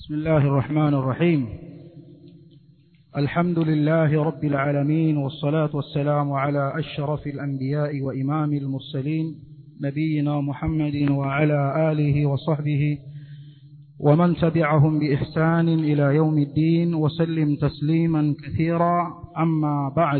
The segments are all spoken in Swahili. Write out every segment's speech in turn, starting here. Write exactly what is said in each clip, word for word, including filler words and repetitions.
بسم الله الرحمن الرحيم. الحمد لله رب العالمين، والصلاة والسلام على أشرف الأنبياء وإمام المرسلين نبينا محمد وعلى آله وصحبه ومن تبعهم بإحسان إلى يوم الدين وسلم تسليما كثيرا. أما بعد،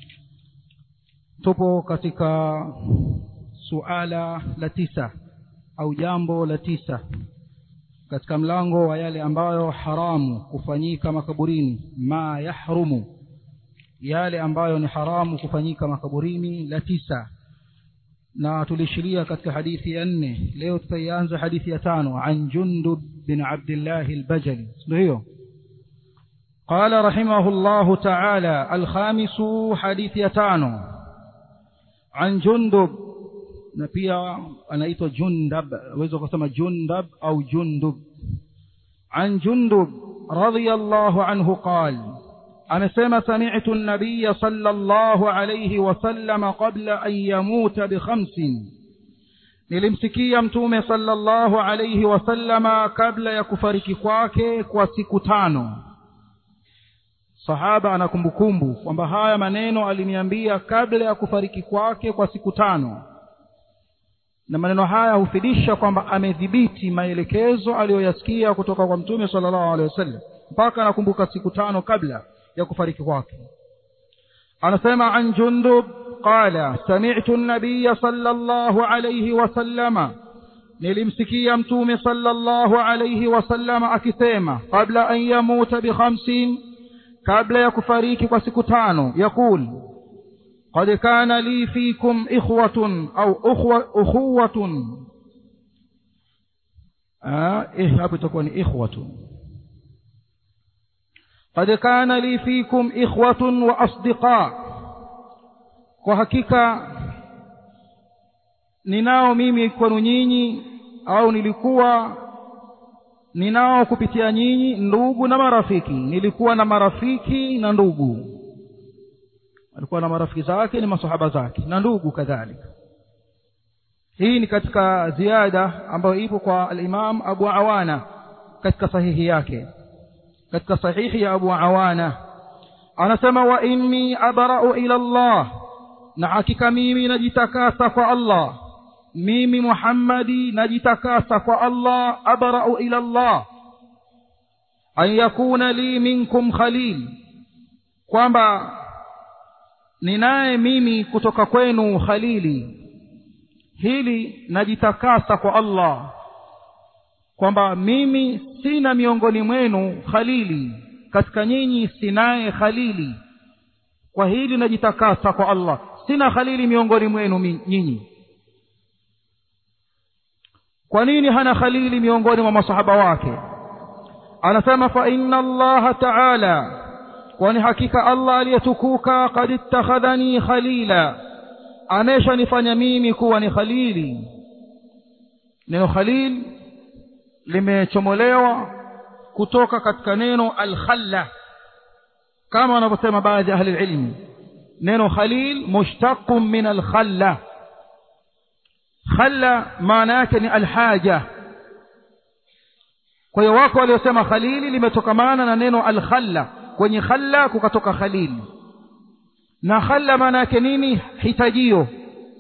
tupo katika suala la tisa au jambo la tisa katika mlango wa yale ambayo haramu kufanyika makaburini, ma yahrumu, yale ambayo ni haramu kufanyika makaburini, la tisa. Na tulishiria katika hadithi ya nne. Leo tutaanza hadithi ya tano, an Jundub bin Abdullah al-Bajali. Ndio hiyo. Qala rahimahullahu ta'ala, al-khamisu, hadithi ya tano, an Jundub, na pia anaitwa Jundab, waweza kusema Jundab au Jundub. An Jundub radiyallahu anhu qala, amesema sami'tu an-nabiy sallallahu alayhi wasallam qabla an yamuta bi khamsin, nilimsikia mtume sallallahu alayhi wasallama kabla ya kufariki kwake kwa siku tano. Sahaba anakumbukumbu kwamba haya maneno aliniambia kabla ya kufariki kwake kwa siku tano, na maneno haya hufidisha kwamba amedhibiti maelekezo aliyoyasikia kutoka kwa mtume sallallahu alaihi wasallam mpaka anakumbuka siku tano kabla ya kufariki kwake. Anasema an Jundub qala sami'tu an-nabiy sallallahu alayhi wasallama, nilimsikia mtume sallallahu alayhi wasallama akisema kabla an yamuta bi khamsin, kabla ya kufariki kwa siku tano, yakul قد كان لي فيكم إخوة أو أخوة أخوة آه إيه هابي تكون إخوة قد كان لي فيكم إخوة وأصدقاء, kwa hakika ninao mimi kwenu nyinyi, au nilikuwa ninao kupitia nyinyi ndugu na marafiki. Nilikuwa na marafiki na ndugu, alikuwa na marafiki zake ni masahaba zake na ndugu kadhalika. Hii ni katika ziada ambayo ipo kwa al-Imam Abu Awana katika sahihi yake. Katika sahihi ya Abu Awana anasema wa inni abra'u ila Allah, na hakika mimi najitakasa kwa Allah, mimi Muhammadi najitakasa kwa Allah, abra'u ila Allah an yakuna li minkum khalil, kwamba ninaye mimi kutoka kwenu khalili. Hili najitakasa kwa Allah kwamba mimi sina miongoni mwenu khalili, katika nyinyi sinaye khalili. Kwa hili najitakasa kwa Allah, sina khalili miongoni mwenu nyinyi. Kwa nini hana khalili miongoni mwa masahaba wake? Anasema fa inna Allah ta'ala, kwani hakika Allah aliyetukuka qad ittakhadhani khalila, ameshanifanya mimi kuwa ni khalili. Neno khalil limechomolewa kutoka katika neno al-khalla, kama wanavyosema baadhi ya ahli ilmu. Neno khalil mushtaqun min al-khalla. Khalla maana yake ni al-haja. Kwa hiyo wako waliosema khalili limetokamana na neno al-khalla, kwenye khalla kukatoka khalil. Na khalla maana yake nini? Hitajio.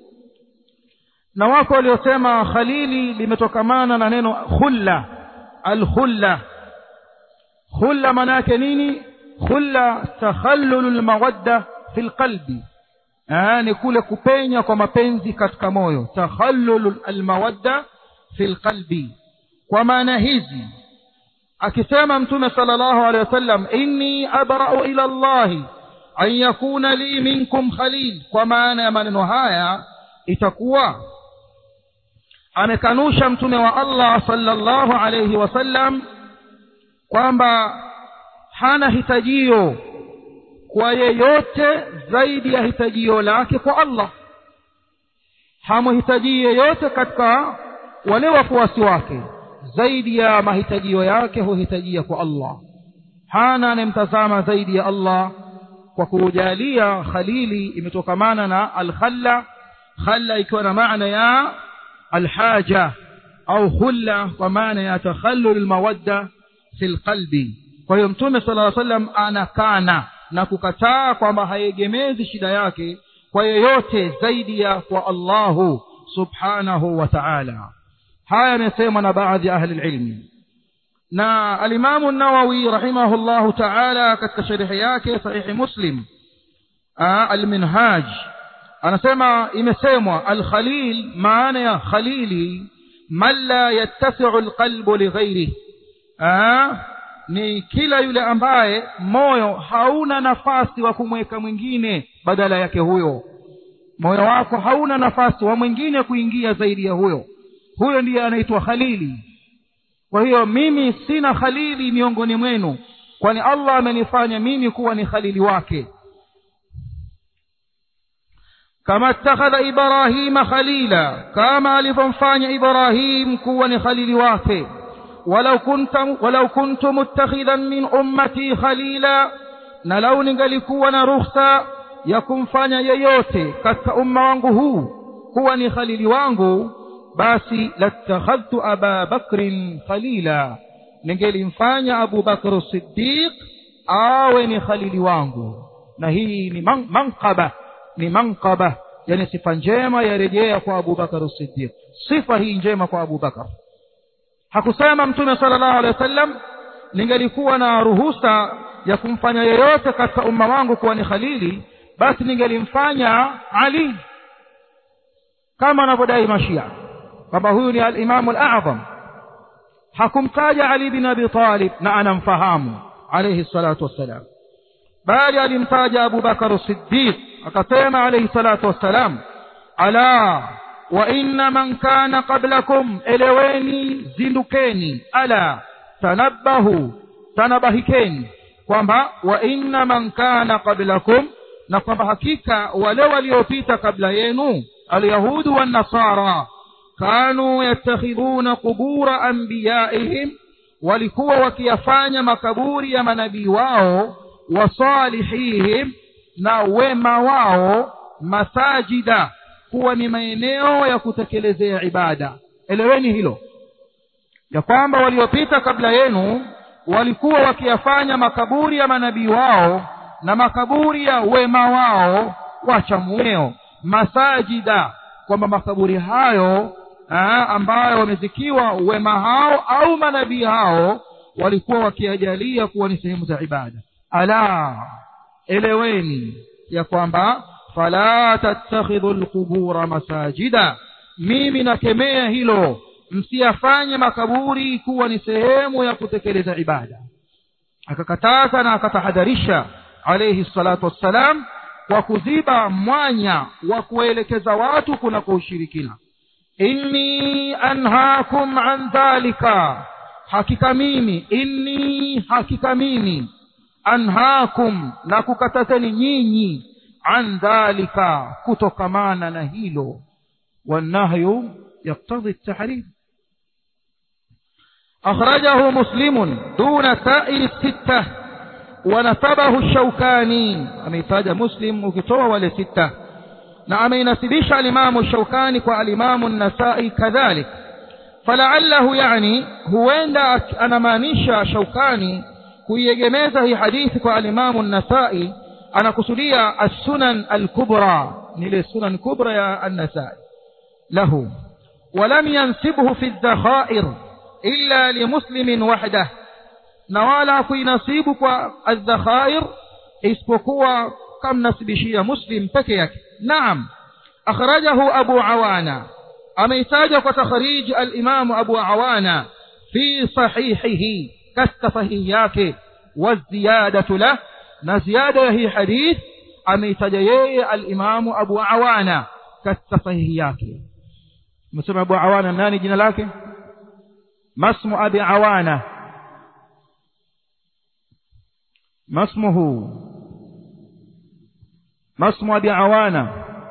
Na wako waliosema khalili limetokamana na neno khulla, al-khulla. Khulla maana yake nini? Khulla takhallulul mawadda fil qalbi, ah, ni kule kupenya kwa mapenzi katika moyo. Takhallulul almawadda fil qalbi. Kwa maana hizi akisema mtume sallallahu alaihi wasallam inni abra'u ila Allah an yakuna li minkum khalil, kwa maana ya maneno haya itakuwa amekanusha mtume wa Allah sallallahu alaihi wasallam kwamba hana hitajio kwa yeyote zaidi ya hitajio lake kwa Allah. Hamhitaji yeyote katika wale wafuasi wake zaidi ya mahitajio yake huhitajia kwa Allah. Hana anemtazama zaidi ya Allah, kwa kujalia khalili imetokamana na al-khalla, khalla ikiwa na maana ya al-haja, au khulla kwa maana ya takhallul al-mawadda fil qalbi. Kwa hiyo Mtume sallallahu alaihi wasallam anakana na kukataa kwamba haegemezi shida yake kwa yeyote zaidi ya kwa Allahu subhanahu wa ta'ala. Haya yamesemwa na baadhi ya ahli ilmi. Na al-Imam an-Nawawi rahimahullahu ta'ala katika sharhi yake Sahih Muslim al-Minhaj anasema imesemwa al-Khalil, maana ya khalili man la yattasi'u al-qalbu li ghayrihi, ni kila yule ambaye moyo hauna nafasi wa kumweka mwingine badala yake huyo. Moyo wako hauna nafasi wa mwingine kuingia zaidi ya huyo, huyo ndiye anaitwa khalili. Kwa hiyo mimi sina khalili miongoni mwenu, kwani Allah amenifanya mimi kuwa ni khalili wake. Kama attakhadha Ibrahima khalila, kama alivyomfanya Ibrahim kuwa ni khalili wake. Walau kuntum walau kuntum muttakhidan min ummati khalila, na lau ningalikuwa na ruhusa ya kumfanya yeyote katika umma wangu huu kuwa ni khalili wangu, basi latakhadhtu Aba Bakrin khalila, ningelimfanya Abu Bakr as-Siddiq awe ni khalili wangu. Na hii ni man, manqaba ni manqaba, yani sifa njema yarejea kwa Abu Bakr as-Siddiq. Sifa hii njema kwa Abu Bakr. Hakusema Mtume sallallahu alaihi wasallam ningelikuwa na ruhusa ya kumfanya yeyote katika umma wangu kuwa ni khalili, basi ningelimfanya Ali, kama anavyodai Mashia kwamba huyu ni al-Imam al-A'zam. Hakumtaja Ali bin Abi Talib na anamfahamu alayhi salatu wassalam, bali alimtaja Abu Bakar as-Siddiq, akasema alayhi salatu wassalam, ala wa inna man kana qablakum, eleweni, zindukeni, ala tanabbahu, tanabahikeni, kwamba wa inna man kana qablakum, na kwamba hakika wale waliopita kabla yenu, al-yahudu wan nasara, kanu yattakhidhuna qubura anbiyaihim, walikuwa wakiyafanya makaburi ya manabii wao, wa salihihim, na wema wao, masajida, kuwa ni maeneo ya kutekelezea ibada. Eleweni hilo, ya kwamba waliopita kabla yenu walikuwa wakiyafanya makaburi ya manabii wao na makaburi ya wema wao wacha mueo, masajida, kwamba makaburi hayo aa, ambayo wamezikiwa wema hao au manabii hao walikuwa wakiajalia kuwa ni sehemu za ibada. Ala, eleweni ya kwamba fala tattakhidhu alqubura masajida, mimi nakemea hilo, msiyafanye makaburi kuwa ni sehemu ya kutekeleza ibada. Akakataza na akatahadharisha alayhi salatu wassalam kwa kuziba mwanya wa kuelekeza watu kuna kwa ushirikina. Inni anhaakum an dhalika, hakika mimi, inni hakika mimi, anhaakum, na kukatazeni nyinyi, an dhalika, kutokamana na hilo. Wanahyu yaktadhi at-tahrim. أخرجه مسلم دون سائر الستة ونسبه الشوكاني. أميتاج مسلم وكتوى ولستة. نعم ينسبش الإمام الشوكاني والإمام النسائي كذلك. فلعله يعني هو عند أنا مانيشا شوكاني كيجميزه حديث والإمام النسائي أنا كسلية السنن الكبرى، نلي السنن الكبرى يا النسائي له، ولم ينسبه في الذخائر إلا لمسلم وحده، نوالا في نصيبك الذخائر اسبقوا كم نسبشي مسلم فكيك. نعم أخرجه أبو عوانة، أميتاجك وتخريج الإمام أبو عوانة في صحيحه كالتفهياك، والزيادة له، نزيادة هي حديث أميتاجيه الإمام أبو عوانة كالتفهياك. مسمى أبو عوانة ناني جنا لك؟ ما اسم أبي عوانة؟ ما اسمه؟ ما اسم أبي عوانة؟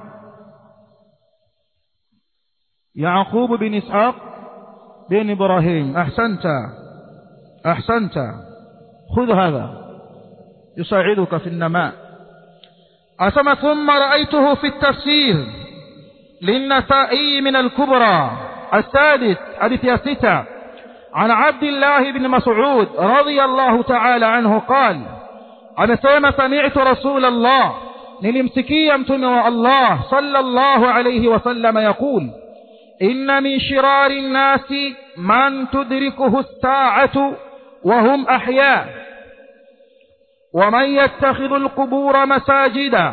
يعقوب بن إسحاق بن إبراهيم. أحسنت أحسنت، خذ هذا يساعدك في النماء. أسمى ثم رأيته في التفسير للنسائي من الكبرى السادس حديث ستة. عن عبد الله بن مسعود رضي الله تعالى عنه قال أنا سمعت رسول الله نلمسكي متمع الله صلى الله عليه وسلم يقول إن من شرار الناس من تدركه الساعة وهم أحياء ومن يتخذ القبور مساجدا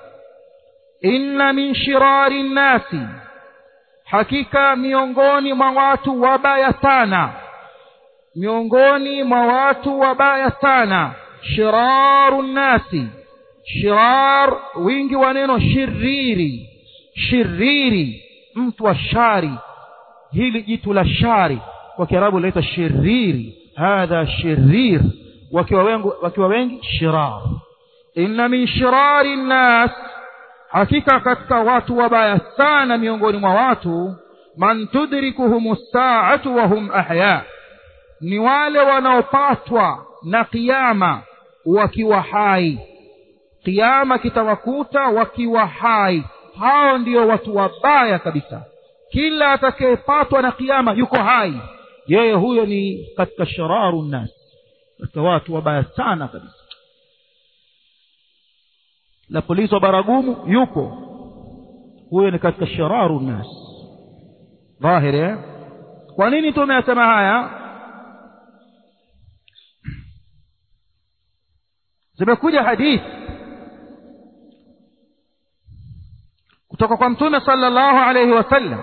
إن من شرار الناس hakika miongoni mwa watu wabaya sana miongoni mwa watu wabaya sana shirarun nasi shirar wingi wa neno shiriri shiriri mtu wa shari hili jitu la shari kwa Kiarabu linaitwa shiriri hadha shirir wakiwa wengi wakiwa wengi shirar inna min shirari nas hakika katika watu wabaya sana miongoni mwa watu man tudrikuhum as-sa'atu wa hum ahya ni wale wanaopatwa na kiyama wakiwa hai kiyama kitawakuta wakiwa hai hao ndio watu wabaya kabisa kila atakayepatwa na kiyama yuko hai yeye huyo ni katika shirarun nas katika watu wabaya sana kabisa la polisi wa Baragumu yupo huyo ni katika shirarun nas dhahiri eh? Kwa nini tumeyasema haya zimekuja hadithi kutoka kwa Mtume sallallahu alayhi wasallam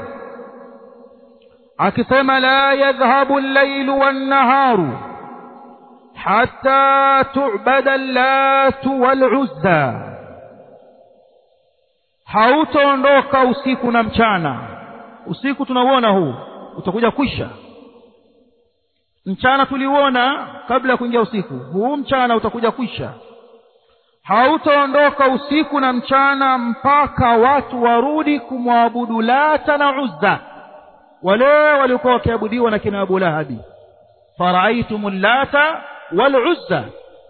akisema la yadhhabu al-laylu wan-naharu hatta tu'bada al-lat wal-uzza hautaondoka usiku na mchana usiku tunauona huu utakuja kwisha mchana tuliuona kabla ya kuingia usiku huu mchana utakuja kwisha hautaondoka usiku na mchana mpaka watu warudi kumwabudu Lata na Uzza wale walikuwa wakiabudiwa na kina Abu Lahabi faraitumul Lata wal Uzza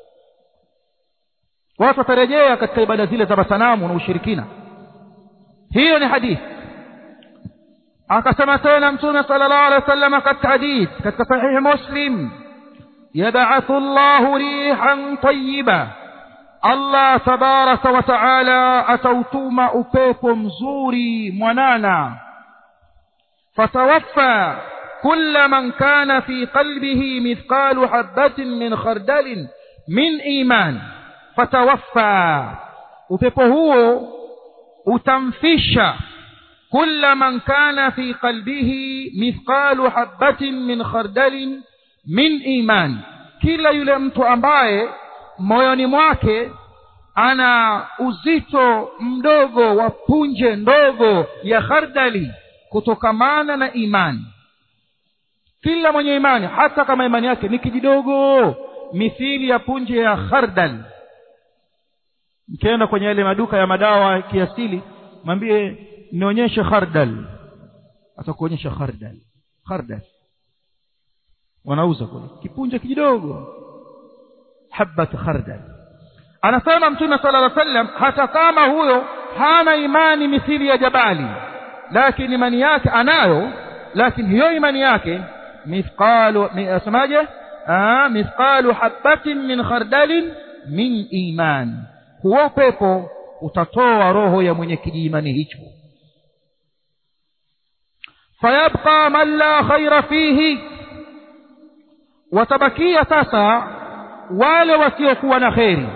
watu watarejea katika ibada zile za masanamu na ushirikina hiyo ni hadithi akasema tena Mtume sallallahu alaihi wasallam katika hadithi katika sahih Muslim yab'athu Allahu rihan tayyiba Allah tabaraka wa taala atautuma upepo mzuri mwanana fatawaffa kulla man kana fi qalbihi mithqalu habatin min khardalin min iman fatawaffa upepo huo utamfisha kulla man kana fi qalbihi mithqalu habatin min khardalin min iman kila yule mtu ambaye moyoni mwake ana uzito mdogo wa punje ndogo ya khardali kutokamana na imani kila mwenye imani hata kama imani yake ni kidogo mithili ya punje ya khardal mkienda kwenye yale maduka ya madawa kiasili mwambie nionyeshe khardal atakuonyesha khardal khardal wanauza kule kipunje kidogo habat khardal anasema Mtume sallallahu alaihi wasallam hata kama huyo hana imani mithili ya jabali lakini imani yake anayo lakini hiyo imani yake mithqalu asmaje ah mithqalu habatin min khardalin min iman huo pepo utatoa roho ya mwenye kijiimani hicho fayabqa man la khaira fihi watabakia sasa wale wasiokuwa na khairi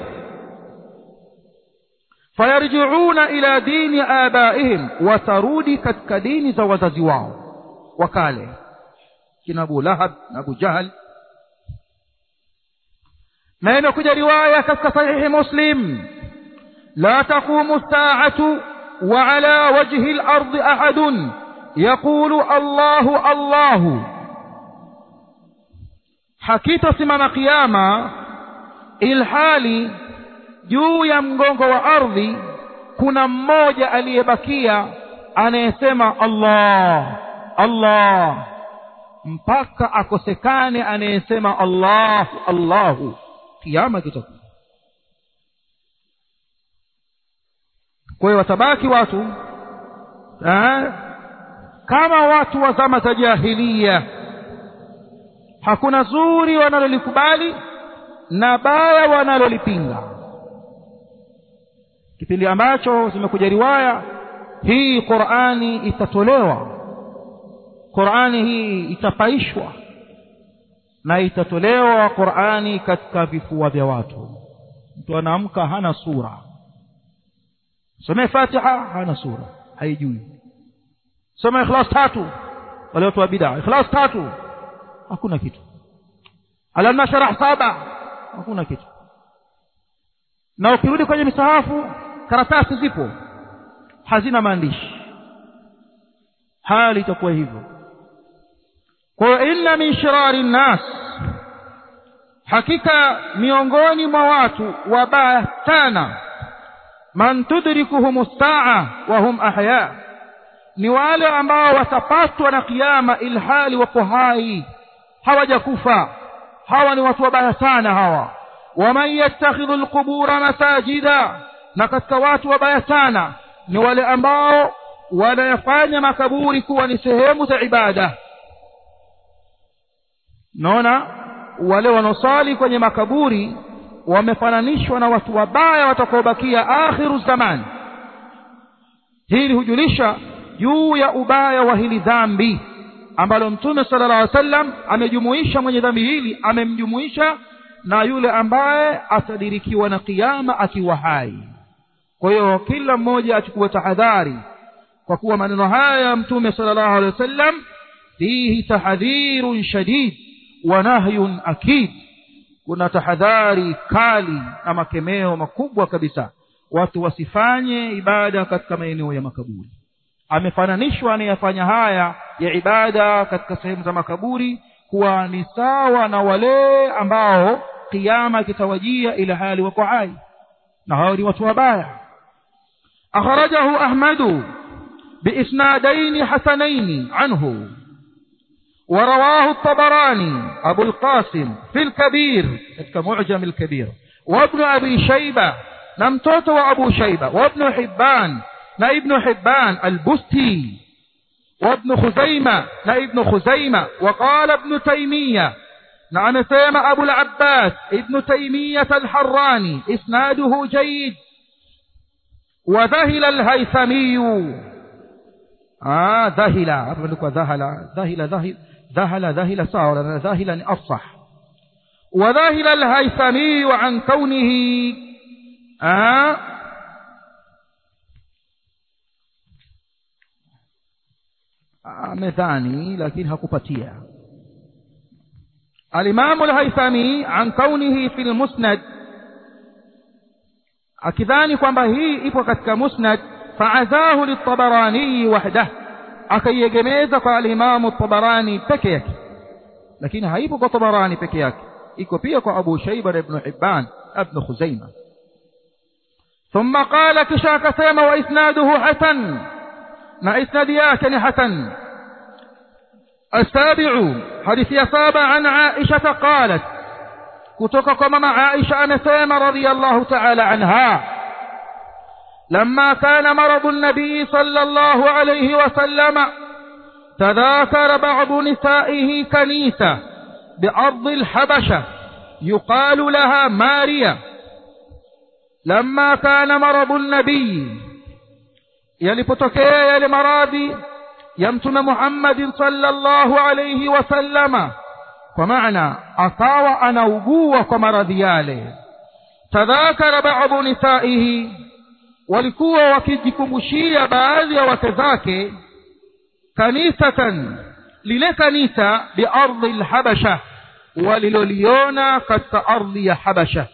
fayarji'una ila dini abaihim watarudi katika dini za wazazi wao wakale kina Abu Lahab na Abu Jahl na imekuja riwaya katika sahihi Muslim la taqumu as-sa'atu wa ala wajhi al-ardi ahadun yaqulu Allahu Allahu hakika simama kiyama ilhali juu ya mgongo wa ardhi kuna mmoja aliyebakia anayesema Allah Allah mpaka akosekane anayesema Allah Allahu kiyama kitakuwa kwa hiyo watabaki watu eh, kama watu wa zama za jahiliya hakuna zuri wanalolikubali na baya wanalolipinga. Kipindi ambacho zimekuja riwaya hii Qur'ani itatolewa, Qur'ani hii itapaishwa na itatolewa Qur'ani katika vifua vya watu. Mtu anaamka hana sura, soma Fatiha hana sura, haijui. Soma Ikhlas tatu, wale watu wa bid'a, Ikhlas tatu hakuna kitu. Alam nashrah saba hakuna kitu. Na ukirudi kwenye misahafu karatasi zipo hazina maandishi, hali itakuwa hivyo. Kwa inna min shirari nas, hakika miongoni mwa watu wabaya sana, man tudrikuhum saa wa hum ahya, ni wale ambao watapatwa na kiyama ilhali wapo hai, hawajakufa. Hawa ni watu wabaya sana hawa. Waman yattakhidhu alqubura masajida, na katika watu wabaya sana ni wale ambao wanayafanya makaburi kuwa ni sehemu za ibada. Naona wale wanaosali kwenye makaburi wamefananishwa na watu wabaya watakaobakia akhiru zaman. Hili hujulisha juu ya ubaya wa hili dhambi ambalo Mtume sallallahu alaihi wasallam amejumuisha. Mwenye dhambi hili amemjumuisha na yule ambaye atadirikiwa na kiyama akiwa hai. Kwa hiyo kila mmoja achukue tahadhari, kwa kuwa maneno haya ya Mtume sallallahu alaihi wasallam fihi tahdhirun shadid wa nahyun akid, kuna tahadhari kali na makemeo makubwa kabisa watu wasifanye ibada katika maeneo ya makaburi. Amefananishwa anayefanya haya ya ibada katika sehemu za makaburi kuwa ni sawa na wale ambao kiyama kitawajia ila hali wako hai, na hao ni watu wabaya. Akhrajahu Ahmad biisnadaini hasanaini anhu, ورواه الطبراني أبو القاسم في الكبير كمعجم الكبير، وابن أبي شيبة نمتوت وأبو شيبة، وابن حبان نابن حبان البستي، وابن خزيمة نابن خزيمة. وقال ابن تيمية نعم سيما أبو العباس ابن تيمية الحراني إسناده جيد. وذهل الهيثمي آه ذهل أبنك ذهل ذهل ذهل ذهل ذهل صار ذهل أفصح. وذهل الهيثمي عن كونه آه مثاني لكن hakupatia. الإمام الهيثمي عن كونه في المسند, akidhani kwamba hii ipo katika musnad, fa'azahu lit-Tabarani wahdah, akaiegemeza kwa al-Imam at-Tabarani peke yake, lakini haipo kwa Tabarani peke yake, iko pia kwa Abu Shayba ibn Hibban ibn Khuzaimah. Thumma qala, kisha akasema, wa isnaduhu hasan, na isnadi yake ni hasan. السابع حديث يسابع عن عائشة قالت, kutoka kwa mama Aisha amesema radhiyallahu ta'ala anha, لما كان مرض النبي صلى الله عليه وسلم تذاكر بعض نسائه كنيسة بأرض الحبشة يقال لها ماريا. لما كان مرض النبي, yalipotokea yale maradhi ya Mtume Muhammad sallallahu alayhi wasallama, kwa maana akawa anaugua kwa maradhi yale. Tadhakara ba'd nisaihi, walikuwa wakijikumbushia baadhi ya wake zake, kanisatan, lile kanisa, bi ardhi al-Habasha, waliloliona katika ardhi ya Habasha.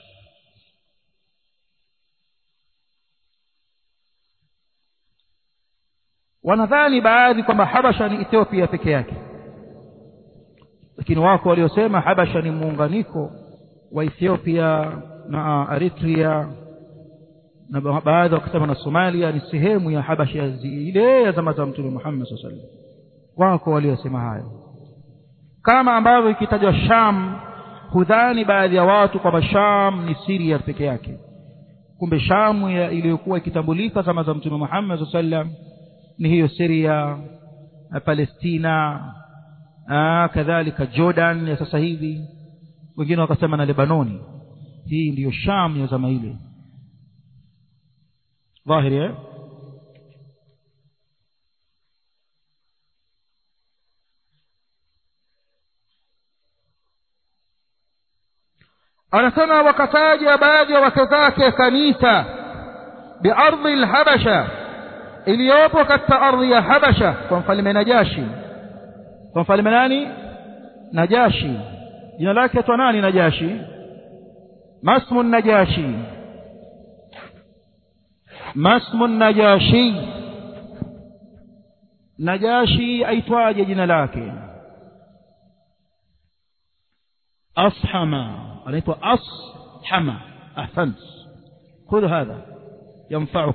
Wanadhani baadhi kwamba Habasha ni Ethiopia peke yake, lakini wako waliosema Habasha ni muunganiko wa Ethiopia na Eritrea, na baadhi wakisema na Somalia ni sehemu ya Habasha ile ya zama za Mtume Muhammad sallallahu alaihi wasallam. Wako waliosema hayo, kama ambavyo ikitajwa Sham hudhani baadhi ya watu kwamba Sham ni Syria peke yake, kumbe Sham iliyokuwa ikitambulika zama za Mtume Muhammad sallallahu alaihi wasallam ni hiyo Syria, Palestina, ah kadhalika Jordan ya sasa hivi, wengine wakasema na Lebanoni. Hii ndiyo Sham ya zama ile. Dhahiri eh? anasema wakataja baadhi ya wake zake kanisa biardhi alhabasha, iliyopo katika ardhi ya Habasha, kwa mfalme Najashi. Kwa mfalme nani? Najashi. Jina lake tu nani? Najashi. Masmu Najashi, Masmu Najashi. Najashi aitwaje jina lake? Ashama, anaitwa Ashama. Ahsant, khudh hadha yanfa'uk.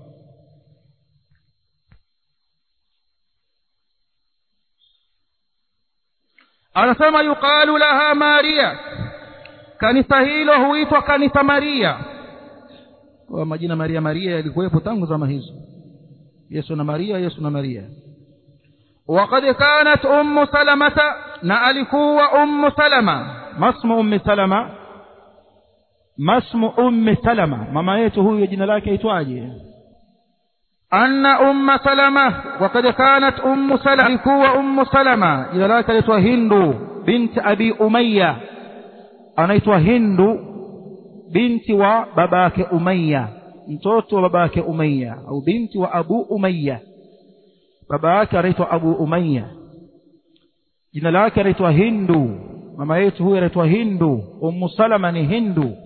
anasema yuqalu laha Maria, kanisa hilo huitwa kanisa Maria. Kwa majina Maria Maria yalikuwepo tangu zama hizo, Yesu na Maria, Yesu na Maria. وقد كانت أم سلمة، na alikuwa أم سلمة. masmu ummi Salama, masmu ummi Salama, mama yetu huyo jina lake aitwaje? anna umma Salama, وقد كانت أم سلمة، alikuwa أم سلمة jina lake aitwa Hindu binti Abi Umayya. anaitwa Hindu binti wa babake Umayya, mtoto wa babake Umayya, au binti wa Abu Umayya. baba yake anaitwa Abu Umayya, jina lake anaitwa Hindu. mama yetu huyu anaitwa Hindu. Ummu Salama ni Hindu.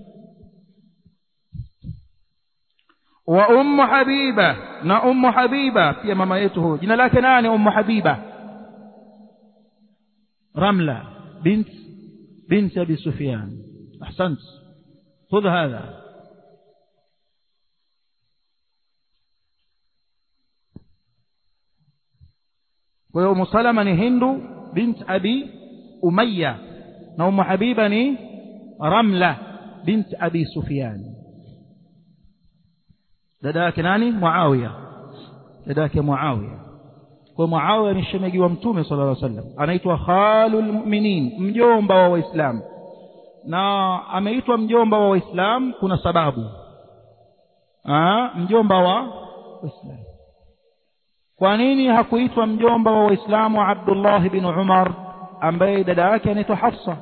wa Ummu Habiba, na Ummu Habiba pia mama yetu huyu, jina lake nani? Ummu Habiba Ramla bint bint Abi Sufyan. ahsant, khudh hadha. kwa hiyo Ummu Salama ni Hindu bint Abi Umayya, na Ummu Habiba ni Ramla bint Abi Sufyan. dada yake nani? Muawiya, dada yake Muawiya. kwa Muawiya ni shemegi wa Mtume sallallahu alaihi wasallam, anaitwa Khalul Mu'minin, mjomba wa Waislamu. na ameitwa mjomba wa Waislamu kuna sababu. ah mjomba wa Waislamu. kwa nini hakuitwa mjomba wa Waislamu Abdullah bin Umar ambaye dada yake anaitwa Hafsa?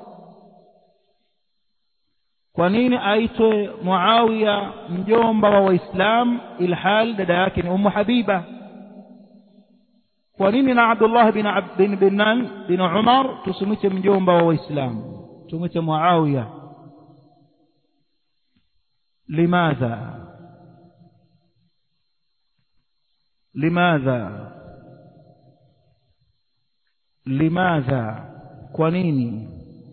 kwa nini aitwe Muawiya mjomba wa Waislamu ilhal dada yake ni Ummu Habiba? kwa nini na Abdullah bin bin bin, bin Umar tusimwite mjomba wa Waislamu, tumwite Muawiya? limadha limadha limadha kwa nini?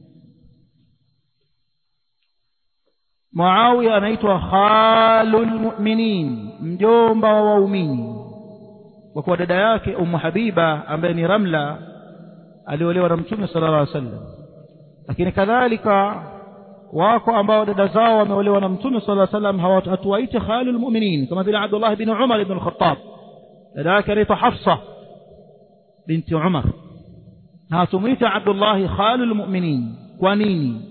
Muawiya anaitwa Khalul Mu'minin, mjomba wa waumini, kwa kuwa dada yake Ummu Habiba ambaye ni Ramla aliolewa na Mtume sallallahu alaihi wasallam. lakini kadhalika wako ambao dada zao wameolewa na Mtume sallallahu alaihi wasallam hawatuwaite Khalul Mu'minin, kama vile Abdullah bin Umar ibn al-Khattab, dada yake anaitwa Hafsa binti Umar, na tumuita Abdullah Khalul Mu'minin. kwa nini?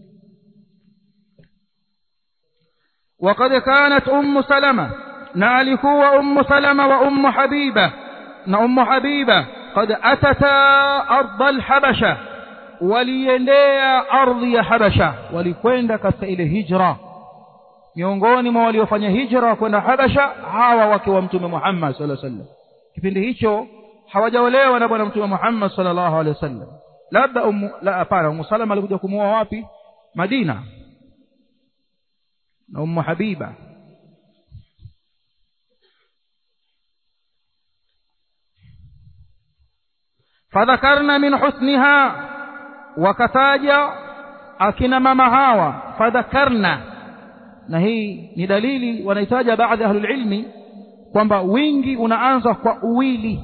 وقد كانت أم سلمة، نالكوا أم سلمة وأم حبيبة، نأم حبيبة قد أتتا أرض الحبشة، وليندea ardhi ya Habasha, walikwenda katika ile hijra. miongoni mwa waliofanya hijra kwenda Habasha hawa wake wa Mtume Muhammad sallallahu alaihi wasallam. kipindi hicho hawajaolewa na bwana Mtume Muhammad sallallahu alaihi wasallam. labda ummu la hapana, Ummu Salama alikuja kumuoa wapi? Madina, na Ummu Habiba. fadhakarna min husniha, wakataja akina mama hawa fadhakarna. na hii ni dalili wanahitaja baadhi ya ahlul ilmi kwamba wingi unaanza kwa uwili,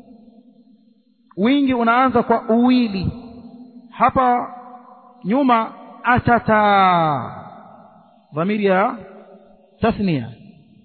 wingi unaanza kwa uwili. hapa nyuma atata dhamiri ya tathnia,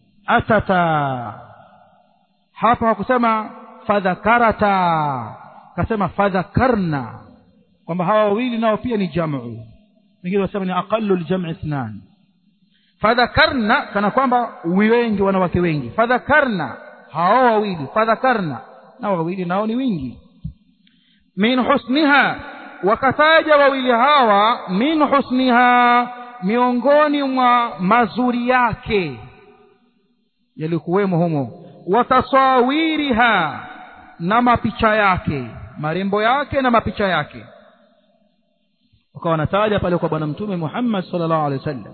atata. hapa hakusema fadhakarata akasema fadhakarna kwamba hawa wawili nao pia ni jamu, wengine wasema ni aqallu aljam'i ithnan. Fadhakarna kana kwamba wengi, wanawake wengi. Fadhakarna hao wawili, fadhakarna na wawili nao ni wingi. Min husniha, wakataja wawili hawa min husniha, miongoni mwa mazuri yake yalikuwemo humo. Watasawiriha, na mapicha yake, marembo yake na mapicha yake. Wakawa wanataja pale kwa bwana mtume Muhammad sallallahu alaihi wasallam.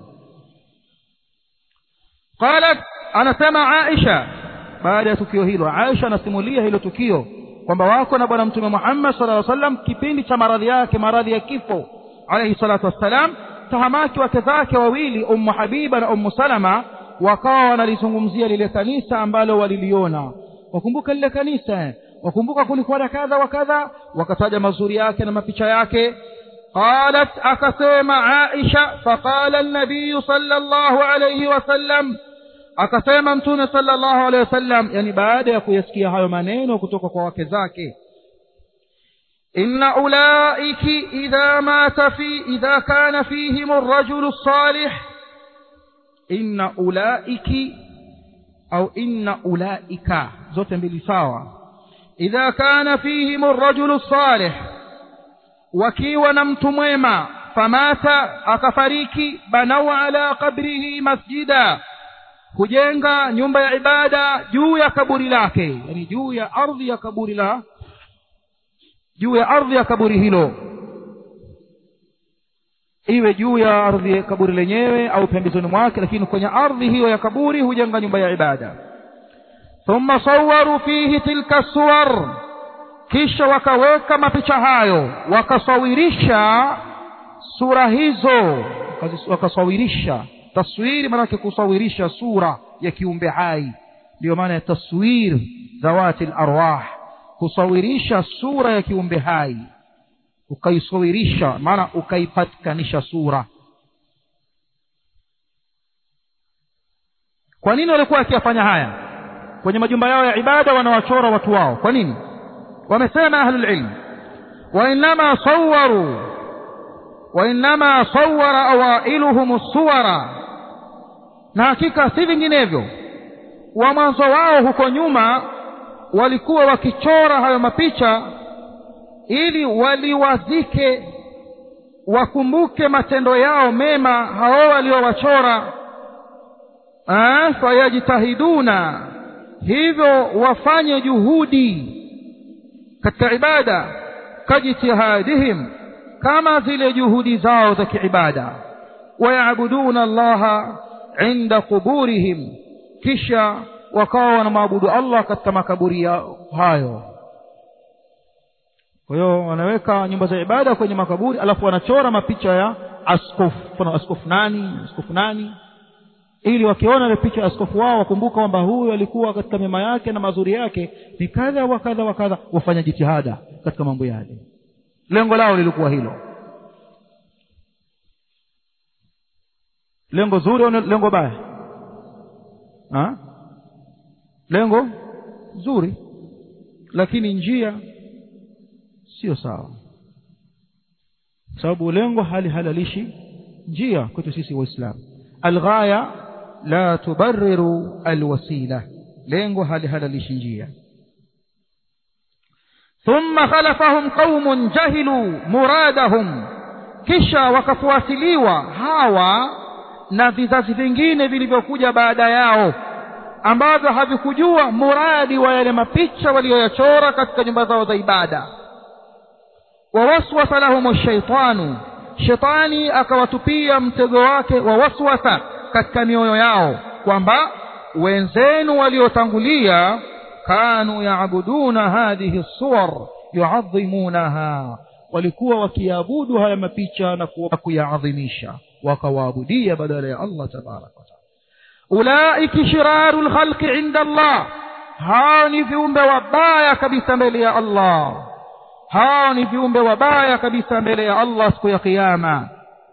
Qalat, anasema Aisha baada ya tukio hilo, Aisha anasimulia hilo tukio kwamba wako na bwana mtume Muhammad sallallahu alaihi wasallam kipindi cha maradhi yake, maradhi ya kifo alayhi salatu wassalam. Tahamaki wake zake wawili, Ummu Habiba na Ummu Salama, wakawa wanalizungumzia lile kanisa ambalo waliliona. Wakumbuka lile kanisa, wakumbuka kulikuwa na kadha wa kadha, wakataja mazuri yake na mapicha yake. Qalat, akasema Aisha, faqala an-nabiy sallallahu alayhi wasallam, akasema mtume sallallahu alayhi wasallam, yani baada ya kuyasikia hayo maneno kutoka kwa wake zake, inna ulaiki idha mata fi idha kana fihim ar-rajulu as-salih, inna ulaiki au inna ulaika, zote mbili sawa. Idha kana fihim ar-rajulu as-salih, wakiwa na mtu mwema, famata, akafariki, banau ala qabrihi masjida, kujenga nyumba ya ibada juu ya kaburi lake, yani juu ya ardhi ya kaburi la juu ya ardhi ya kaburi hilo, iwe juu ya ardhi ya kaburi lenyewe au pembezoni mwake, lakini kwenye ardhi hiyo ya kaburi hujenga nyumba ya ibada. Thumma sawwaru fihi tilka suwar, kisha wakaweka mapicha hayo, wakasawirisha sura hizo, wakasawirisha. Taswiri maana yake kusawirisha sura ya kiumbe hai, ndio maana ya taswir zawati al-arwah, kusawirisha sura ya kiumbe hai, ukaisawirisha maana ukaipatikanisha sura. Kwa nini walikuwa wakifanya haya kwenye majumba yao ya ibada? Wanawachora watu wao. Kwa nini? Wamesema ahlul ilm, wa inma sawwaru wa inma sawwara awailuhum as-suwara, na hakika si vinginevyo wa mwanzo wao huko nyuma walikuwa wakichora hayo mapicha ili waliwazike, wakumbuke matendo yao mema hao waliowachora. Ah, fayajitahiduna, hivyo wafanye juhudi katika ibada, kajitihadihim, kama zile juhudi zao za kiibada. Wayabuduna Allaha inda kuburihim, kisha wakawa wanamwabudu Allah katika makaburi yao hayo. Kwa hiyo wanaweka nyumba za ibada kwenye makaburi, alafu wanachora mapicha ya askofu, kuna askofu nani, askofu nani, ili wakiona ile picha ya askofu wao wakumbuka kwamba huyu alikuwa katika mema yake na mazuri yake ni kadha wa kadha wa kadha, wafanya jitihada katika mambo yale. Lengo lao lilikuwa hilo. Lengo zuri au lengo baya? Ha? Lengo zuri, lakini njia sio sawa, sababu lengo hali halalishi njia kwetu sisi Waislamu. Alghaya la tubarriru alwasila, lengo hali halalishi njia. Thumma khalafahum qaumun jahilu muradahum, kisha wakafuatiliwa hawa na vizazi vingine vilivyokuja baada yao ambavyo havikujua muradi wa yale mapicha walioyachora katika nyumba zao za ibada. Wa waswasa lahum ash-shaytanu, shetani akawatupia mtego wake wa waswasa katika mioyo yao kwamba wenzenu waliotangulia kanu yaabuduna hadhihi as-suwar yu'azzimunaha, walikuwa wakiabudu haya mapicha na kuyaadhimisha, wakawaabudia badala ya Allah tabaraka wa taala. Ulaiki shirarul khalqi inda Allah, hao ni viumbe wabaya kabisa mbele ya Allah, hao ni viumbe wabaya kabisa mbele ya Allah siku ya kiyama.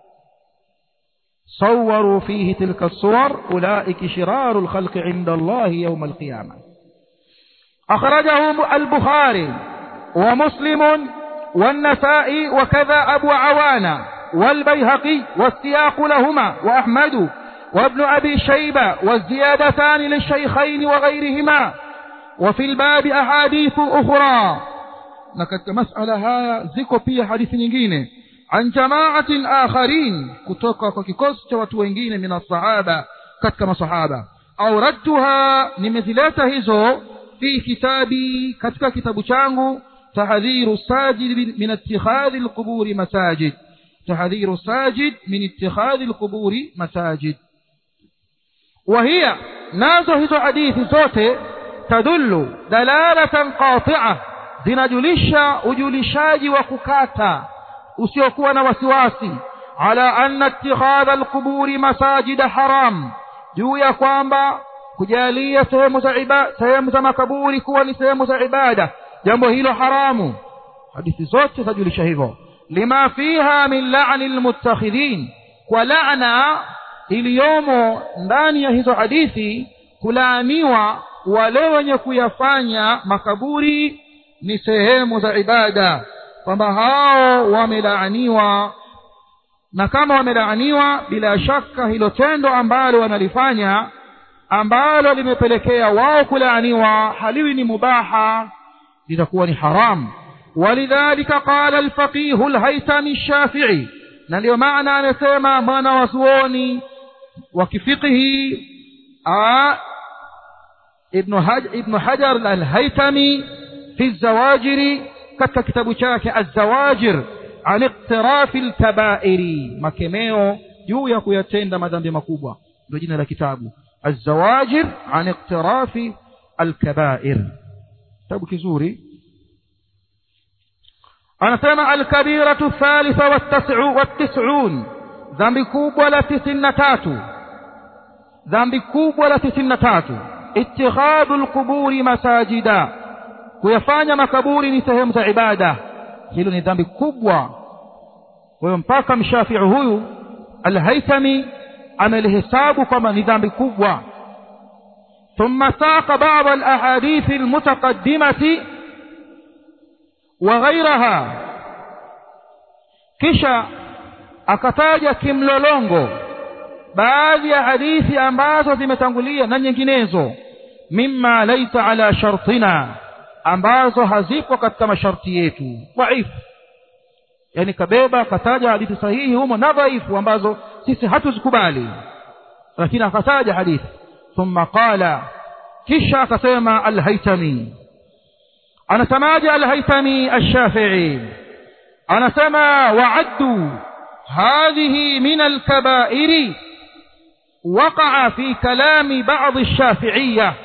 صوروا فيه تلك الصور أولئك شرار الخلق عند الله يوم القيامة. أخرجه البخاري ومسلم والنسائي وكذا أبو عوانة والبيهقي والسياق لهما وأحمد وابن أبي شيبة والزيادتان للشيخين وغيرهما وفي الباب أحاديث أخرى. نكت مسألة هاي زيكو بي حديث نجينة عن جماعة آخرين كتوكا كيكوس watu wengine من الصحابة كتكما صحابة أوردتها نمثلاتها هزو في كتابي كتك كتاب changu تحذير الساجد من اتخاذ القبور مساجد تحذير الساجد من اتخاذ القبور مساجد. وهي نازو هزو حديث zote تدل دلالة قاطعة zinajulisha ujulishaji wa kukata usiokuwa na wasiwasi ala anna ittikhadha alquburi masajid haram, juu ya kwamba kujalia sehemu za ibada sehemu za makaburi kuwa ni sehemu za ibada jambo hilo haramu. Hadithi zote zajulisha hivyo. Lima fiha min la'ni almuttakhidhin, kwa laana iliyomo ndani ya hizo hadithi kulaaniwa wale wenye kuyafanya makaburi ni sehemu za ibada, kwamba hao wamelaaniwa. Na kama wamelaaniwa, bila shaka hilo tendo ambalo wanalifanya ambalo limepelekea wao kulaaniwa haliwi ni mubaha, litakuwa ni haram. Walidhalika qala al-faqih al-haythami ash-shafi'i, na ndio maana anasema mwana wa suoni wa kifiqhi ibn Hajar ibn Hajar al-Haythami في الزواجر katika kitabu chake az-Zawajir an iqtiraf al-kaba'ir, makemeo juu ya kuyatenda madhambi makubwa, ndio jina la kitabu az-Zawajir an iqtiraf al-kaba'ir. Kitabu kizuri. Anasema al-kabiratu thalitha wat-tis'un, dhambi kubwa la tisini na tatu, dhambi kubwa la tisini na tatu, ittikhadhu al-quburi masajida, kuyafanya makaburi ni sehemu za ibada. Hilo ni dhambi kubwa. Kwa hiyo mpaka mshafi'i huyu al-Haythami amelihesabu kama ni dhambi kubwa. Thumma saqa ba'd al-ahadith al-mutaqaddimati wa ghayraha, kisha akataja kimlolongo baadhi ya hadithi ambazo zimetangulia na nyinginezo, mimma laysa ala shartina, ambazo hazipo katika masharti yetu, dhaifu. Yani kabeba kataja hadithi sahihi humo na dhaifu ambazo sisi hatuzikubali, lakini akataja hadithi. Thumma qala, kisha akasema al-Haythami, anasemaje al-Haythami ash-Shafi'i, anasema wa'addu hadhihi min al-kaba'iri waqa'a fi kalami ba'd ash-Shafi'iyyah,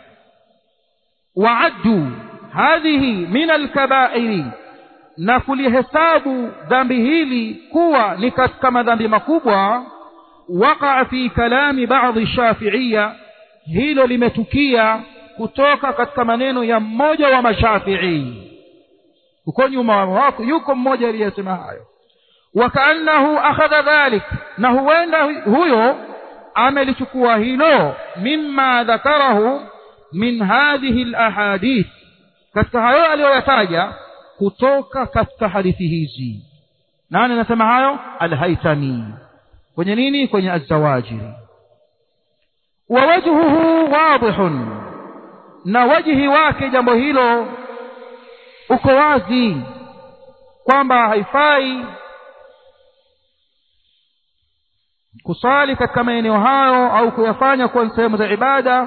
wa'addu hadhihi min al-kaba'iri, na kulihesabu dhambi hili kuwa ni katika madhambi makubwa. Waqa'a fi kalami ba'd ash-Shafi'iyya, hilo limetukia kutoka katika maneno ya mmoja wa mashafi'i. Uko nyuma wako yuko mmoja aliyesema hayo. Wa kaannahu akhadha dhalik, na huenda huyo amelichukua hilo mimma dhakarahu min hadhihi al-ahadith, katika hayo aliyoyataja kutoka katika hadithi hizi. Nani anasema hayo? al-Haythami. Kwenye nini? Kwenye az-Zawajir. Wa wajhuhu wadihun, na wajhi wake jambo hilo uko wazi, kwamba haifai kusali katika maeneo hayo au kuyafanya kwa sehemu za ibada,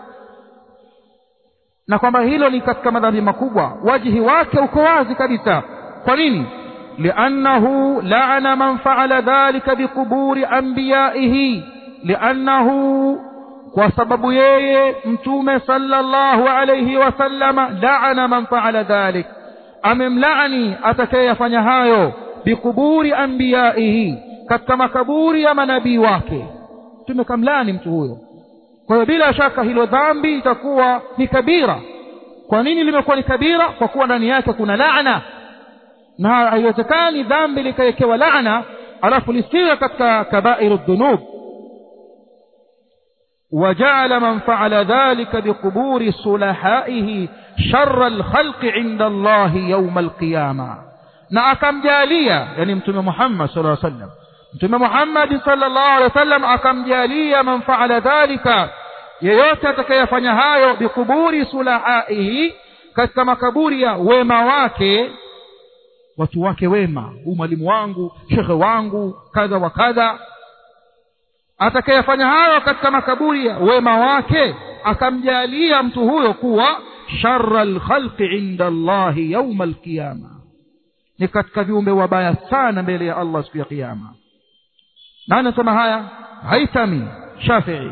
na kwamba hilo ni katika madhambi makubwa. Wajhi wake uko wazi kabisa. Kwa nini? li'annahu la'ana man fa'ala dhalika biquburi anbiya'ihi, li'annahu, kwa sababu yeye mtume sallallahu alayhi wasallama la'ana man fa'ala dhalik, amemlaani atakayefanya hayo biquburi anbiya'ihi, katika makaburi ya manabii wake. Tumekamlaani mtu huyo. Kwa hiyo bila shaka hilo dhambi itakuwa ni kabira. Kwa nini limekuwa ni kabira? Kwa kuwa ndani yake kuna laana, na haiwezekani dhambi likaekewa laana alafu lisiwe katika kabairu dhunub. وجعل من فعل ذلك بقبور صلحائه شر الخلق عند الله يوم القيامة. na akamjalia, yani mtume Muhammad sallallahu alaihi wasallam, mtume Muhammad sallallahu alaihi wasallam akamjalia man fa'ala dhalika, yeyote atakayefanya hayo, bikuburi sulahaihi, katika makaburi ya wema wake, watu wake wema, huyu mwalimu wangu, shekhe wangu, kadha wa kadha, atakayefanya hayo katika makaburi ya wema wake, akamjalia mtu huyo kuwa sharra al-khalqi inda Allah yawm al-qiyama, ni katika viumbe wabaya sana mbele ya Allah siku ya kiyama. na anasema haya Haythami Shafi'i,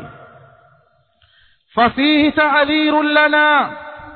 fafihi ta'dhirun lana,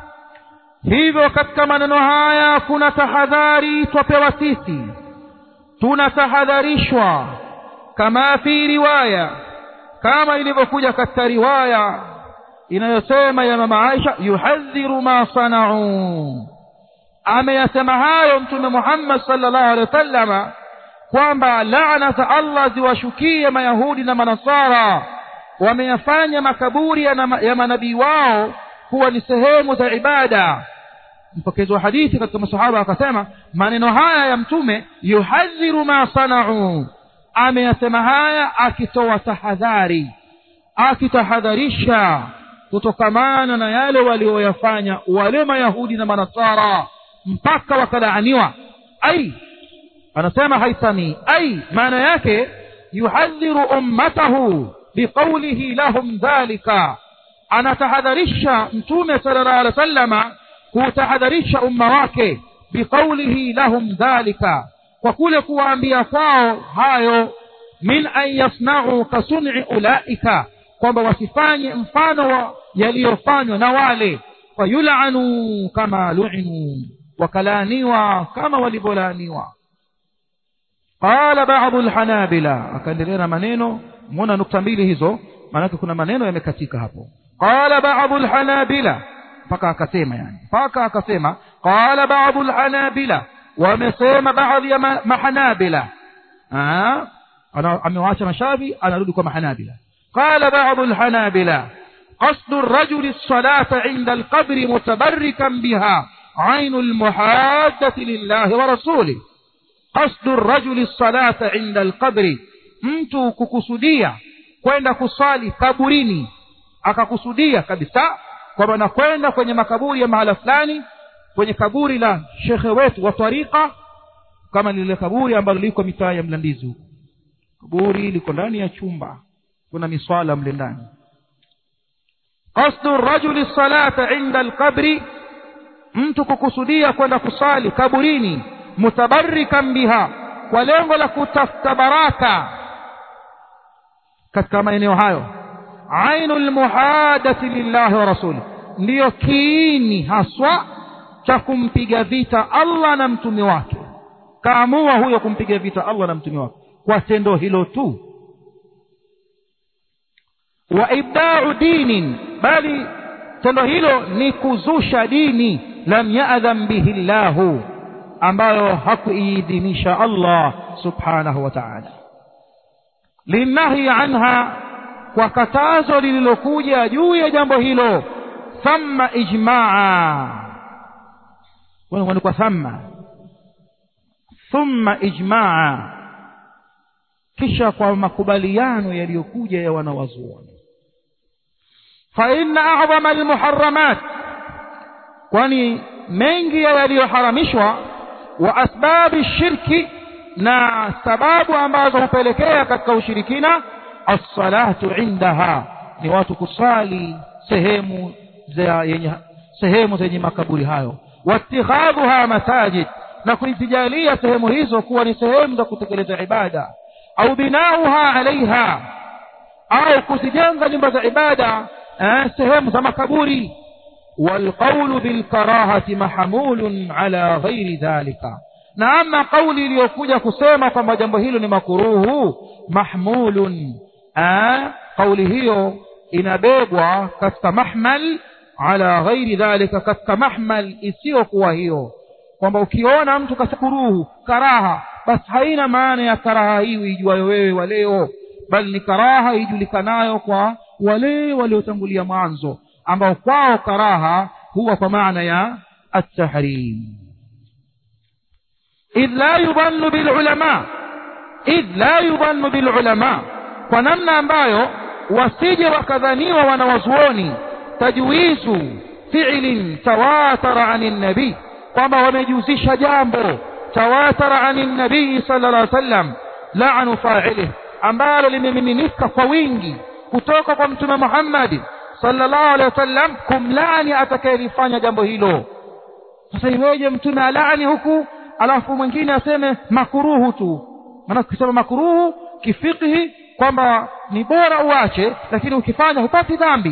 hivyo katika maneno haya kuna tahadhari twapewa sisi, tunatahadharishwa, kama fi riwaya, kama ilivyokuja katika riwaya inayosema ya mama Aisha, yuhadhiru ma sana'u, ameyasema hayo mtume Muhammad sallallahu alaihi wasallam kwamba laana za Allah ziwashukie mayahudi na manasara, wameyafanya makaburi ya manabii wao kuwa ni sehemu za ibada. Mpokezi wa hadithi katika masahaba akasema maneno haya ya mtume, yuhadhiru ma sana'u, ameyasema haya akitoa tahadhari, akitahadharisha kutokamana na yale walioyafanya wale mayahudi na manasara mpaka wakalaaniwa. ai anasema Haythami, ai maana yake yuhadhiru ummatahu biqawlihi lahum dhalika, anatahadharisha mtume sallallahu alaihi wasallam kutahadharisha umma wake, biqawlihi lahum dhalika, kwa kule kuwaambia kwao hayo, min an yasna'u kasun'i ulaika, kwamba wasifanye mfano wa yaliyofanywa na wale, fayul'anu kama lu'inu, wakalaaniwa kama walivyolaaniwa. qala ba'dhu al-hanabila, akaendelea na maneno, muona nukta mbili hizo, maana kuna maneno yamekatika hapo. qala ba'dhu al-hanabila, paka akasema yani paka akasema qala ba'dhu al-hanabila, wamesema baadhi ya mahanabila. ah amewaacha mashafi, anarudi kwa mahanabila. قال بعض الحنابلة قصد الرجل الصلاة عند القبر متبركا بها عين المحادة لله ورسوله. قصد الرجل الصلاة عند القبر, mtu kukusudia kwenda kusali kaburini, akakusudia kabisa kwamba nakwenda kwenye makaburi ya mahala fulani, kwenye kaburi la shekhe wetu wa tariqa, kama lile kaburi ambalo liko mitaa ya Mlandizi, kaburi liko ndani ya chumba, kuna miswala mle ndani. qasdu ar-rajuli as-salata 'inda al-qabri, mtu kukusudia kwenda kusali kaburini, mutabarrikan biha, kwa lengo la kutafuta baraka katika maeneo hayo. ainul muhadati lillahi wa rasuli, ndiyo kiini haswa cha kumpiga vita Allah na mtume wake. Kaamua huyo kumpiga vita Allah na mtume wake kwa tendo hilo tu. wa ibda'u dinin, bali tendo hilo ni kuzusha dini, lam ya'dham bihi Allahu, ambayo hakuidhinisha Allah subhanahu wa ta'ala. linahi anha, kwa katazo lililokuja juu ya jambo hilo. thamma ijma'a, wana kwa thamma thumma ijma'a, kisha kwa makubaliano yaliyokuja ya wanawazuoni. fa inna a'zama al-muharramat, kwani mengi yaliyoharamishwa, wa asbabi shirki, na sababu ambazo hupelekea katika ushirikina, as-salatu indaha, ni watu kusali sehemu za yenye sehemu zenye makaburi hayo. wattikhadhuha masajid, na kuijalia sehemu hizo kuwa ni sehemu za kutekeleza ibada. au binauha alaiha, au kuzijenga nyumba za ibada eh, sehemu za makaburi. والقول بالكراهة محمول على غير ذلك, na ama kauli iliyokuja kusema kwamba jambo hilo ni makuruhu, mahmulun, ah kauli hiyo inabebwa katika mahmal ala ghairi dhalika, katika mahmal isiyokuwa hiyo, kwamba ukiona mtu kasikuruhu karaha, basi haina maana ya karaha hii ijuayo wewe wa leo, bali ni karaha ijulikanayo kwa wale waliotangulia mwanzo ambao kwao karaha huwa kwa maana ya at-tahrim. idh la yudhannu bil ulama idh la yudhannu bil ulama, kwa namna ambayo wasije wakadhaniwa wanawazuoni tajwizu fi'lin tawatara anin nabii, kwamba wamejuzisha jambo tawatara anin nabii sallallahu alaihi wasallam la'anu fa'ilihi, ambalo limemiminika kwa wingi kutoka kwa mtume Muhammad sallallahu alaihi wasallam kumlaani atakayelifanya jambo hilo. Sasa iweje mtume alaani huku alafu mwingine aseme makuruhu tu? Maana ukisema makuruhu kifikihi kwamba ni bora uache, lakini ukifanya hupati dhambi.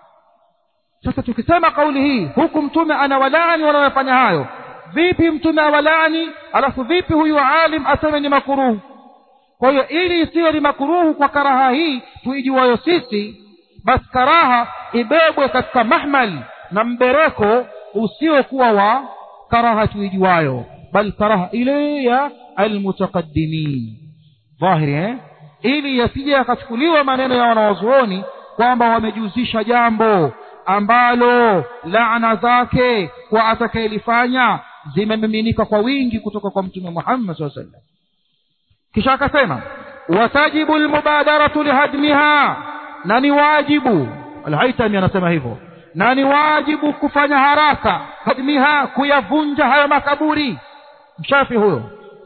Sasa tukisema kauli hii huku mtume anawalaani wanaofanya hayo, vipi mtume awalaani alafu vipi huyu alim aseme ni makuruhu? Kwa hiyo ili isiwe ni makuruhu kwa karaha hii tuijuayo sisi, basi karaha ibebwe katika mahmal na mbereko usiokuwa wa karaha tuijuayo, bal karaha ile ya almutaqaddimin dhahiri, eh ili yasije yakachukuliwa maneno ya wanawazuoni kwamba wamejuzisha jambo ambalo laana zake kwa atakayelifanya zimemiminika kwa wingi kutoka kwa mtume Muhammad sallallahu alaihi wasallam. Kisha akasema watajibu almubadaratu lihadmiha, na ni wajibu, Al-Haytami anasema hivyo, na ni wajibu kufanya haraka hadmiha, kuyavunja hayo makaburi. Mshafi huyo.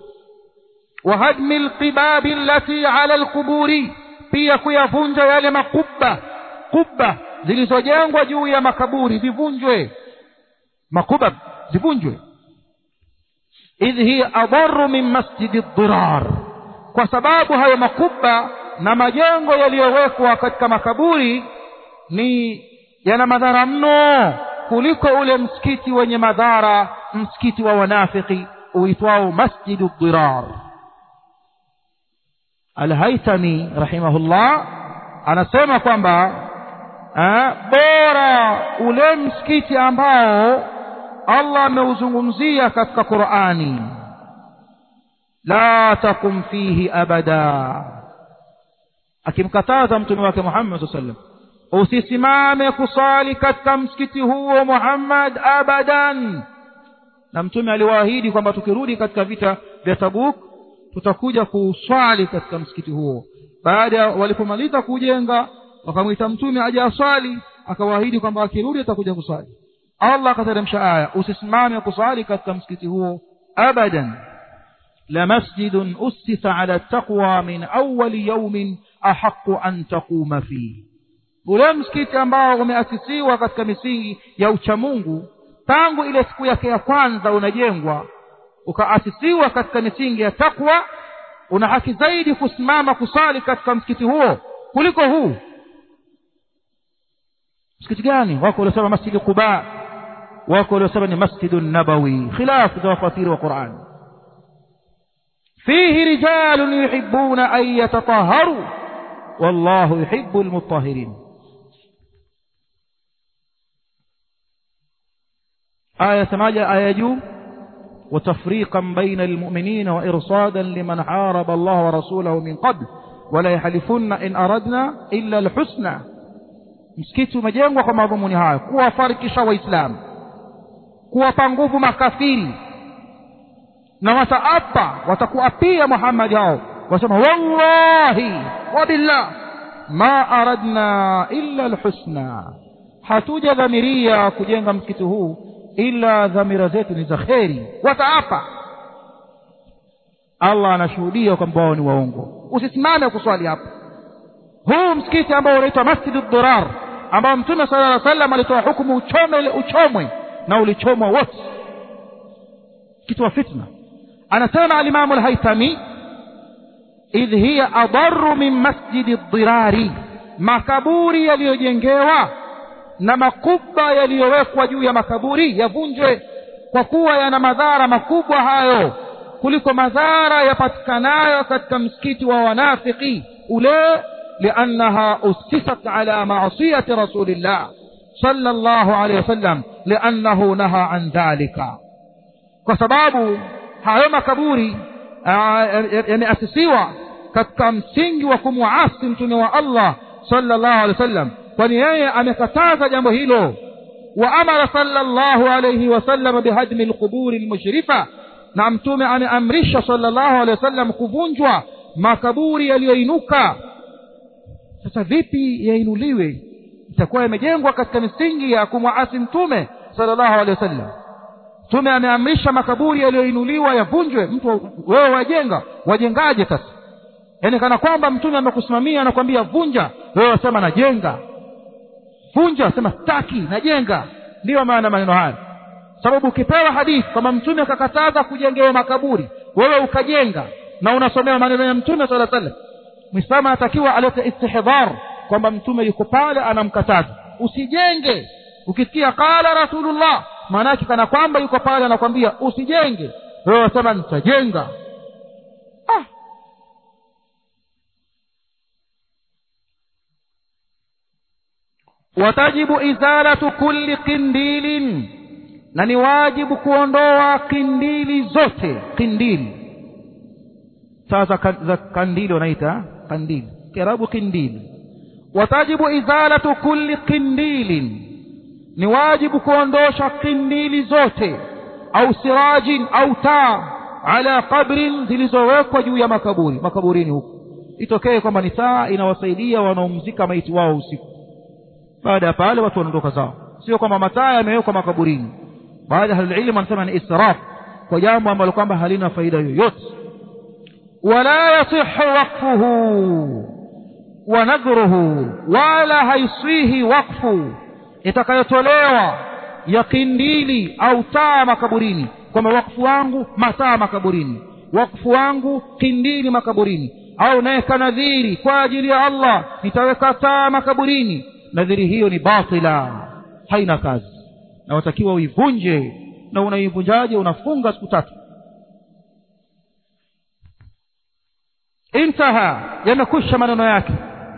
wa hadmi alqibab allati ala alquburi, pia kuyavunja yale makubba kubba zilizojengwa juu ya makaburi zivunjwe, makubba zivunjwe. idh hiya adarru min masjidi ad-dirar, kwa sababu hayo makubba na majengo yaliyowekwa katika makaburi ni yana madhara mno kuliko ule msikiti wenye madhara, msikiti wa wanafiki uitwao masjidu ad-dirar. Al-Haytami rahimahullah anasema kwamba bora ule msikiti ambao Allah ameuzungumzia katika Qur'ani, la takum fihi abada, akimkataza mtume wake Muhammad sallallahu alaihi wasallam usisimame kusali katika msikiti huo Muhammad abadan. Na mtume aliwaahidi kwamba tukirudi katika vita vya Tabuk tutakuja kuswali katika msikiti huo. Baada walipomaliza kujenga wakamwita mtume aje aswali, akawaahidi kwamba akirudi atakuja kuswali. Allah akateremsha aya usisimame kusali katika msikiti huo abadan. la masjidun ussisa ala taqwa min awwal yawmin ahaqqu an taquma fihi, ule msikiti ambao umeasisiwa katika misingi ya uchamungu tangu ile siku yake ya kwanza unajengwa, ukaasisiwa katika misingi ya takwa, una haki zaidi kusimama kusali katika msikiti huo kuliko huu. Msikiti gani? Wako waliosema Masjid Quba, wako waliosema ni Masjidun Nabawi, khilaf za wafasiri wa Qur'an. fihi rijalun yuhibbuna an yatatahharu wallahu yuhibbul mutahhirin. aya samaja aya juu وتفريقا بين المؤمنين وإرصادا لمن حارب الله ورسوله من قبل ولا يحلفن إن أردنا إلا الحسنى. msikiti umejengwa kwa madhumuni hayo, kuwafarikisha waislamu, kuwapa nguvu makafiri, na wataapa, watakuapia Muhammad hao wasema wallahi wa billah ma aradna illa alhusna, hatujadhamiria kujenga msikiti huu ila dhamira zetu ni za kheri. Wataapa. Allah anashuhudia kwamba wao ni waongo. Usisimame kuswali hapa. Huu msikiti ambao unaitwa Masjid ad-Dirar, ambao Mtume sallallahu alaihi wasallam alitoa hukumu uchome uchomwe na ulichomwa wote, kitu wa fitna. Anasema al-Imam al-Haytami idh hiya adarru min Masjid ad-Dirari, makaburi yaliyojengewa na makubwa yaliyowekwa juu ya makaburi yavunjwe, kwa kuwa yana madhara makubwa hayo kuliko madhara yapatikanayo katika msikiti wa wanafiki ule, liannaha ussisat ala ma'siyati rasulillah sallallahu alayhi wasallam liannahu naha an dhalika, kwa sababu hayo makaburi yameasisiwa katika msingi wa kumuasi mtume wa Allah sallallahu alaihi wasallam, kwani yeye amekataza jambo hilo. Wa amara sallallahu alayhi wasallam bihadmi alqubur almushrifa, na mtume ameamrisha sallallahu alayhi wasallam kuvunjwa makaburi yaliyoinuka. Sasa vipi yainuliwe? Itakuwa imejengwa katika misingi ya kumwasi mtume sallallahu alayhi wasallam. Mtume ameamrisha makaburi yaliyoinuliwa yavunjwe, mtu wewe wajenga, wajengaje sasa? Yaani kana kwamba mtume amekusimamia na kwambia vunja, wewe wasema najenga. Vunja, sema sitaki, najenga. Ndio maana maneno haya. Sababu ukipewa hadithi kama mtume akakataza kujengewa makaburi, wewe ukajenga na unasomea maneno ya mtume sallallahu alaihi wasallam, Muislamu anatakiwa alete istihdhar kwamba mtume yuko pale anamkataza usijenge. Ukisikia qala rasulullah, maana yake kana kwamba yuko pale anakuambia usijenge, wewe wasema nitajenga. Ah, watajibu izalatu kulli qindilin, na ni wajibu kuondoa kindili zote. Kindili sasa za kandili wanaita kandili, kiarabu kindili. Watajibu izalatu kulli qindilin, ni wajibu kuondosha kindili zote, au sirajin au taa, ala qabrin, zilizowekwa juu ya makaburi, makaburini huko. Itokee kwamba ni taa inawasaidia wanaomzika maiti wao usiku. Baada ya pale watu wanaondoka zao, sio kwamba mataa yamewekwa makaburini. Baada ya ilmu wanasema ni israf, kwa jambo ambalo kwamba halina faida yoyote. Wala yasihhu waqfuhu wa nadhruhu, wala haiswihi waqfu itakayotolewa ya kindili au taa makaburini, kwamba wakfu wangu mataa makaburini, wakfu wangu kindili makaburini, au naweka nadhiri kwa ajili ya Allah nitaweka taa makaburini. Nadhiri hiyo ni batila, haina kazi, na watakiwa uivunje. Na unaivunjaje? Unafunga siku tatu. Intaha, yanakusha maneno yake.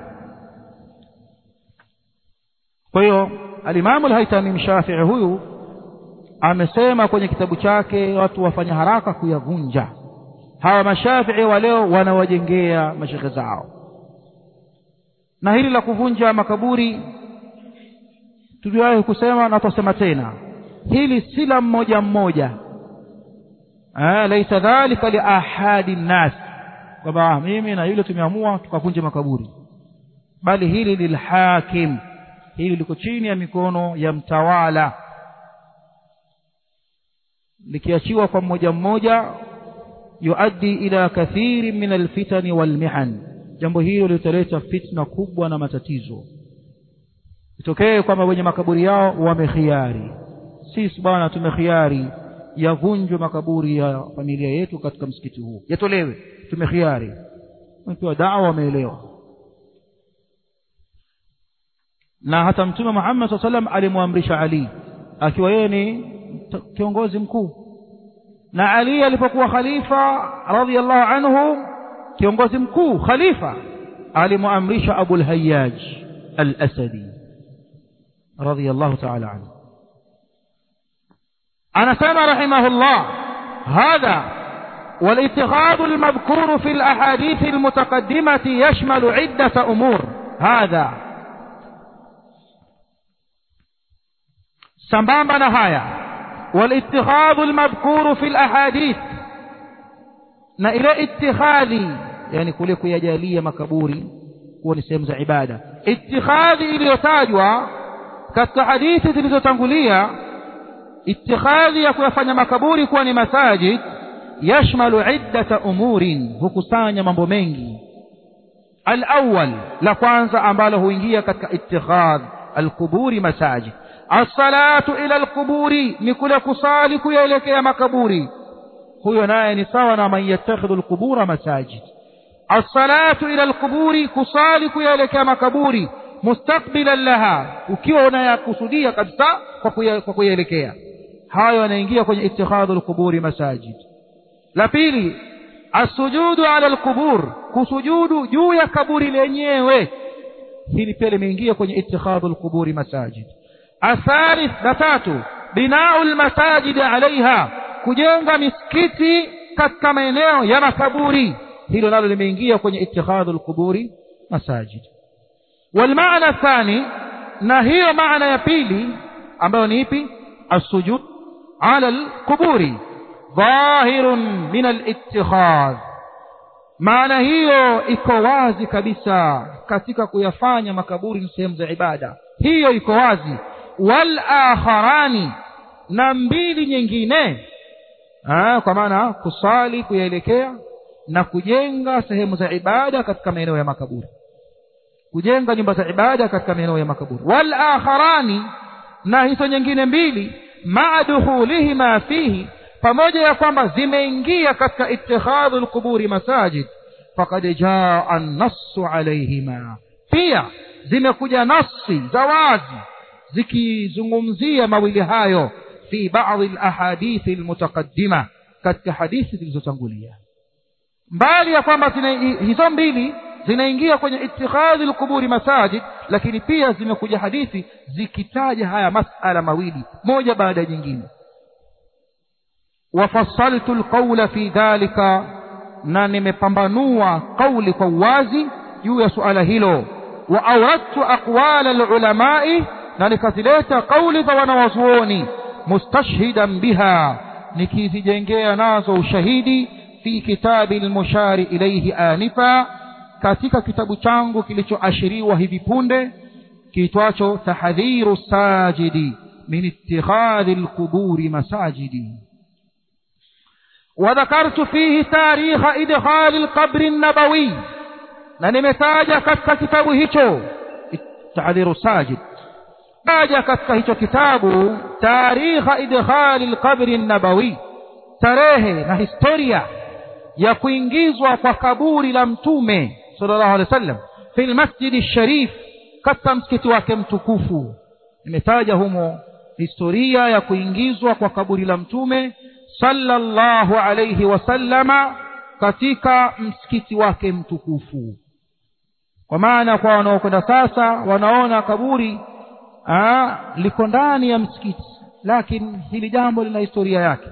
Kwa hiyo al-Imam al-Haytami Mshafi'i huyu amesema kwenye kitabu chake watu wafanya haraka kuyavunja. Hawa Mashafi'i wa leo wanawajengea mashekhe zao. Na hili la kuvunja makaburi tuliwahi kusema na tusema tena, hili si la mmoja mmoja. Ah, laisa dhalika li ahadi nnas, kwamba mimi na yule tumeamua tukavunje makaburi, bali hili lilhakim, hili liko chini ya mikono ya mtawala. Likiachiwa kwa mmoja mmoja, yuaddi ila kathiri min alfitani walmihan, jambo hilo litaleta fitna kubwa na matatizo. Itokee kwamba wenye makaburi yao wamekhiari, sisi bwana tumekhiari yavunjwe makaburi ya familia yetu katika msikiti huu, yatolewe, tumekhiari. Mtu wa da'wa wameelewa. Na hata Mtume Muhammad sallallahu alaihi wasallam alimwamrisha Ali, akiwa yeye ni kiongozi mkuu. Na Ali alipokuwa khalifa radhiyallahu anhu, kiongozi mkuu, khalifa, alimwamrisha Abu al-Hayyaj al-Asadi radhiyallahu ta'ala anhu. anasema rahimahullah, hadha والاتخاذ المذكور في الأحاديث المتقدمة يشمل عدة أمور. هذا sambamba na haya, والاتخاذ المذكور في الأحاديث, na ile ittikhadhi, yani kule kuyajalia makaburi kuwa ni sehemu za ibada, ittikhadhi iliyotajwa katika hadithi zilizotangulia, ittikhadhi ya kuyafanya makaburi kuwa ni masajid, yashmalu iddata umurin, hukusanya mambo mengi. Al-awwal, la kwanza ambalo huingia katika ittikhadh al-kuburi masajid, as-salatu ila al-kuburi, ni kule kusali kuyaelekea makaburi. Huyo naye ni sawa na man yattakhidhu al-kubura masajid. As-salatu ila al-kuburi, kusali kuyaelekea makaburi, mustaqbilan laha, ukiwa unayakusudia kabisa kwa kuyaelekea. Hayo yanaingia kwenye ittikhadhu al-kuburi masajid. La pili, as-sujudu ala al-qubur, kusujudu juu ya kaburi lenyewe. Hili pia limeingia kwenye ittikhadhu al-quburi masajid. Athalith, la tatu, bina'u al-masajid alaiha, kujenga misikiti katika maeneo ya makaburi. Hilo nalo limeingia kwenye ittikhadhu al-quburi masajid. والمعنى الثاني na hiyo maana ya pili ambayo ni ipi as-sujud ala al-quburi dhahirun min al-ittikhadh maana hiyo iko wazi kabisa katika kuyafanya makaburi ni sehemu za ibada hiyo iko wazi wal akharani na mbili nyingine ah kwa maana kusali kuelekea na kujenga sehemu za ibada katika maeneo ya makaburi kujenga nyumba za ibada katika maeneo ya makaburi wal akharani na hizo nyingine mbili ma'duhulihima fihi pamoja ya kwamba zimeingia katika ittikhadhul quburi masajid faqad jaa an-nassu alayhima pia zimekuja nasi za wazi zikizungumzia mawili hayo fi baadhi al-ahadith al-mutaqaddima katika hadithi zilizotangulia mbali ya kwamba hizo mbili zinaingia kwenye ittikhadhul quburi masajid lakini pia zimekuja hadithi zikitaja haya masala mawili moja baada ya nyingine wafassaltu alqawla fi dhalika na nimepambanua kauli kwa wazi juu ya suala hilo wa awradtu aqwala alulama'i na nikazileta kauli za wanawazuoni mustashhidan biha nikizijengea nazo ushahidi fi kitabi almushari ilayhi anifa katika kitabu changu kilichoashiriwa hivi punde kiitwacho tahdhiru sajidi min ittikhadhi alquburi masajidi وذكرت فيه تاريخ إدخال القبر النبوي na nimetaja katika kitabu hicho tahdhiru sajid taja katika hicho kitabu tarikha idkhal alqabr an-nabawi tarehe na historia ya kuingizwa kwa kaburi la mtume sallallahu alaihi wasallam fil masjid ash-sharif katika msikiti wake mtukufu nimetaja humo historia ya kuingizwa kwa kaburi la mtume sallallahu alayhi wasallama katika msikiti wake mtukufu kwa maana kwa wanaokwenda sasa wanaona kaburi ah liko ndani ya msikiti lakini hili jambo lina historia yake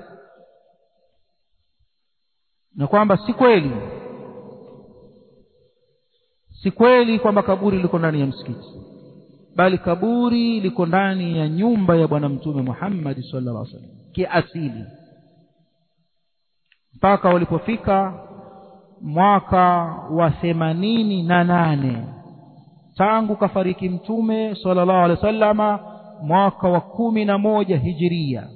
na kwamba si kweli si kweli kwamba kaburi liko ndani ya msikiti bali kaburi liko ndani ya nyumba ya bwana mtume Muhammad sallallahu alaihi wasallam kiasili mpaka walipofika mwaka wa themanini na nane tangu kafariki mtume sallallahu alaihi wasallama mwaka wa kumi na moja hijiria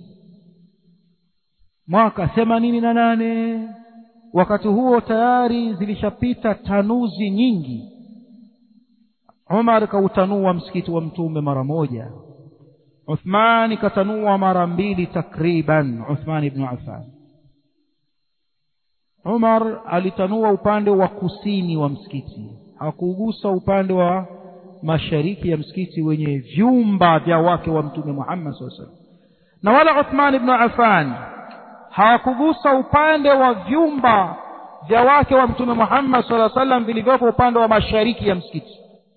mwaka themanini na nane wakati huo tayari zilishapita tanuzi nyingi Umar kautanua msikiti wa mtume mara moja Uthman katanua mara mbili takriban Uthman ibn Affan Umar alitanua upande wa kusini wa msikiti hakugusa upande wa mashariki ya msikiti wenye vyumba vya wake wa mtume Muhammad sallallahu alaihi wasallam na wala Uthman ibn Affan hakugusa upande wa vyumba vya wake wa mtume Muhammad sallallahu alaihi wasallam vilivyopo upande wa mashariki ya msikiti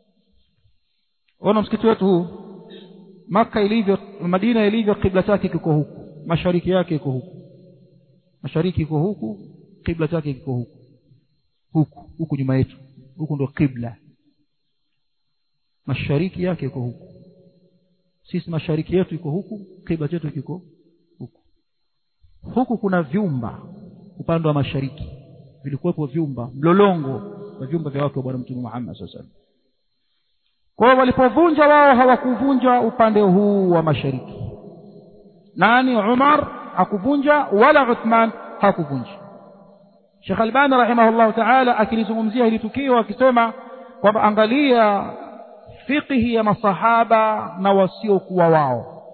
ona msikiti wetu huu Maka ilivyo Madina ilivyo kibla chake kiko huku mashariki yake iko huku mashariki iko huku kibla chake kiko huku huku huku nyuma yetu huku ndo kibla mashariki yake iko huku sisi mashariki yetu iko huku kibla chetu kiko huku huku kuna vyumba upande wa mashariki vilikuwepo vyumba mlolongo wa vyumba vya wake wa bwana mtume Muhammad sallallahu alaihi wasallam kwa hiyo walipovunja wao hawakuvunja upande huu wa mashariki nani Umar hakuvunja wala Uthman hakuvunja Sheikh Albani rahimahullah ta'ala akilizungumzia hili tukio akisema kwamba angalia fiqhi ya masahaba na wasiokuwa wao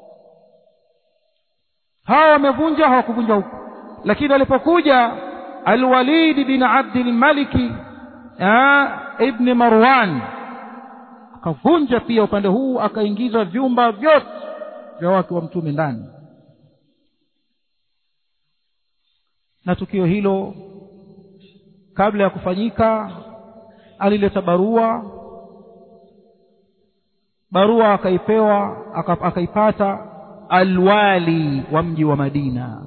hawa wamevunja hawakuvunja huko lakini alipokuja Al-Walid bin Abd al-Malik ibn Marwan akavunja pia upande huu akaingiza vyumba vyote vya wake wa mtume ndani na tukio hilo kabla ya kufanyika alileta barua barua akaipewa akaipata alwali wa mji wa Madina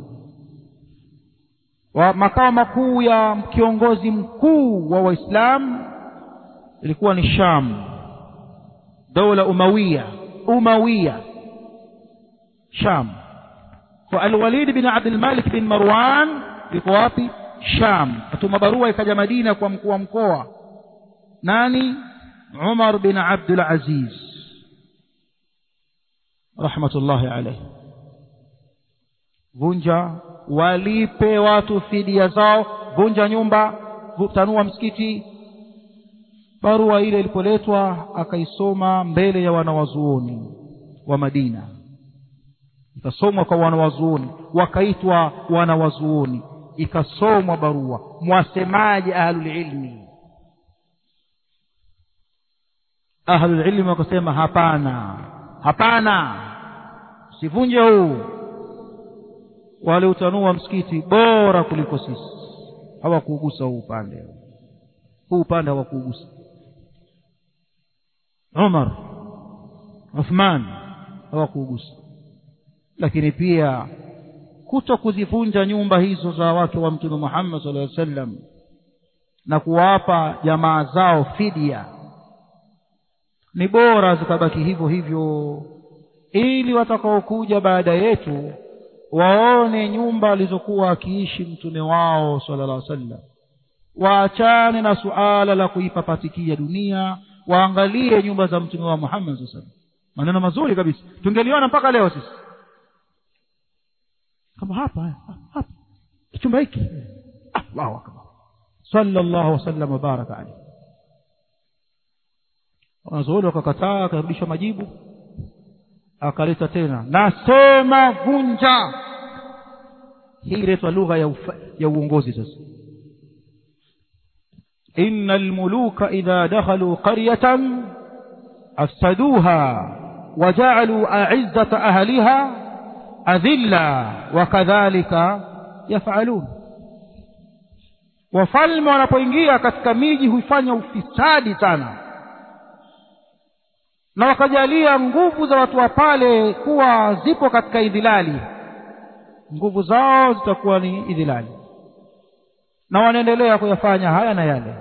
wa makao makuu ya kiongozi mkuu wa Waislamu ilikuwa ni Sham dola umawiya umawiya Sham. Kwa Al-Walid bin Abdul Malik bin Marwan yuko wapi? Sham. Atuma barua ikaja Madina kwa mkuu wa mkoa nani? Umar bin Abdul Aziz rahmatullahi alayhi. Vunja, walipe watu fidia zao, vunja nyumba, tanua msikiti. Barua ile ilipoletwa akaisoma mbele ya wanawazuoni wa Madina, ikasomwa kwa wanawazuoni, wakaitwa wanawazuoni, ikasomwa barua. Mwasemaje ahlul ilmi? Ahlul ilmi wakasema hapana, hapana, sivunje huu. Wale utanua msikiti bora kuliko sisi, hawakuugusa huu upande, huu upande hawakuugusa. Umar, Uthman hawakuugusa. Lakini pia kuto kuzivunja nyumba hizo za watu wa Mtume Muhammad sallallahu alaihi wasallam na kuwapa jamaa zao fidia, ni bora zikabaki hivyo hivyo, ili watakaokuja baada yetu waone nyumba alizokuwa akiishi mtume wao sallallahu alaihi wasallam. Waachane na suala la kuipapatikia dunia, waangalie nyumba za mtume wa Muhammad sallallahu alaihi wasallam. Maneno mazuri kabisa, tungeliona mpaka leo sisi. Kama hapa hapa chumba hiki, Allahu akbar, sallallahu wasallam baraka alayhi. Wanazuoni wakakataa, akarudisha majibu, akaleta tena, nasema vunja. Hii inaitwa lugha ya, ya uongozi. Sasa innal muluka idha dakhalu qaryatan afsaduha waja'alu a'izzata ahliha adhilla wakadhalika yaf'alun. Wafalme wanapoingia katika miji huifanya ufisadi sana, na wakajalia nguvu za watu wa pale kuwa zipo katika idhilali. Nguvu zao zitakuwa ni idhilali, na wanaendelea kuyafanya haya na yale.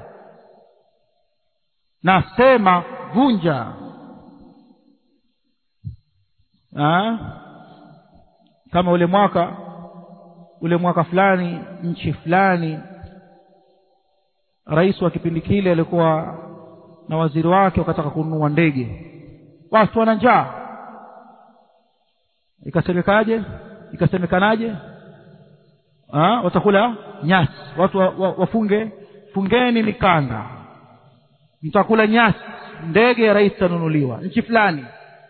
Nasema vunja. Ah, kama ule mwaka ule mwaka fulani nchi fulani, rais wa kipindi kile alikuwa na waziri wake wakataka kununua ndege, watu wana njaa. Ikasemekaje? Ikasemekanaje? Ah, watakula nyasi. Watu wa, wa, wafunge fungeni mikanda, mtakula nyasi, ndege ya rais tanunuliwa nchi fulani.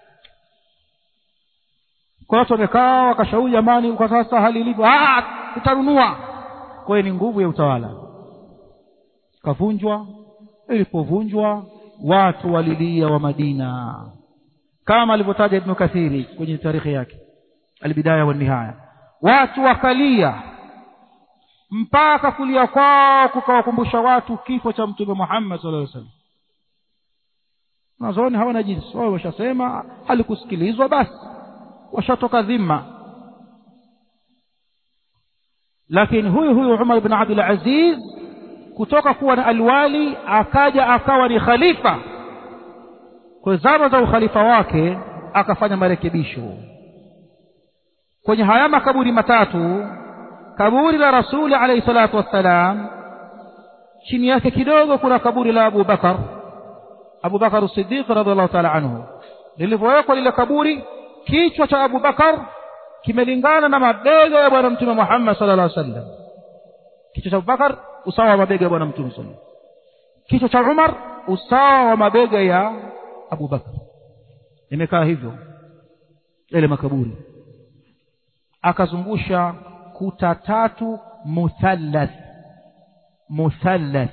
Kwa watu wamekaa wakashauri, jamani, kwa sasa hali ilivyo, ah tutanunua. Kwa hiyo ni nguvu ya utawala. Kavunjwa. Ilipovunjwa watu walilia wa Madina, kama alivyotaja Ibn Kathiri kwenye tarikhi yake Al-Bidaya wa Nihaya. Watu wakalia mpaka kulia kwao kukawakumbusha watu kifo cha Mtume Muhammad sallallahu alaihi wasallam. Nazoni hawana jinsi, wao washasema halikusikilizwa, basi washatoka dhima. Lakini huyu huyu Umar ibn Abdul Aziz kutoka kuwa na alwali akaja akawa ni khalifa. Kwa zama za ukhalifa wake akafanya marekebisho kwenye haya makaburi matatu. Kaburi la Rasuli alayhi salatu wassalam, chini yake kidogo kuna kaburi la Abu Bakar, Abu Bakar as-Siddiq radhiallahu ta'ala anhu. Lilivyowekwa lile kaburi, kichwa cha Abu Bakar kimelingana na mabega ya bwana Mtume Muhammad sallallahu alaihi wasallam. Kichwa cha Abu Bakar usawa wa mabega ya bwana Mtume sallallahu alaihi wasallam. Kichwa cha Umar usawa wa mabega ya Abu Bakar. Imekaa hivyo ile makaburi. Akazungusha kuta tatu muthallath. Muthallath.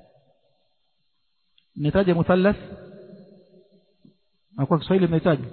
Nitaje muthallath? Na kwa Kiswahili mnahitaji?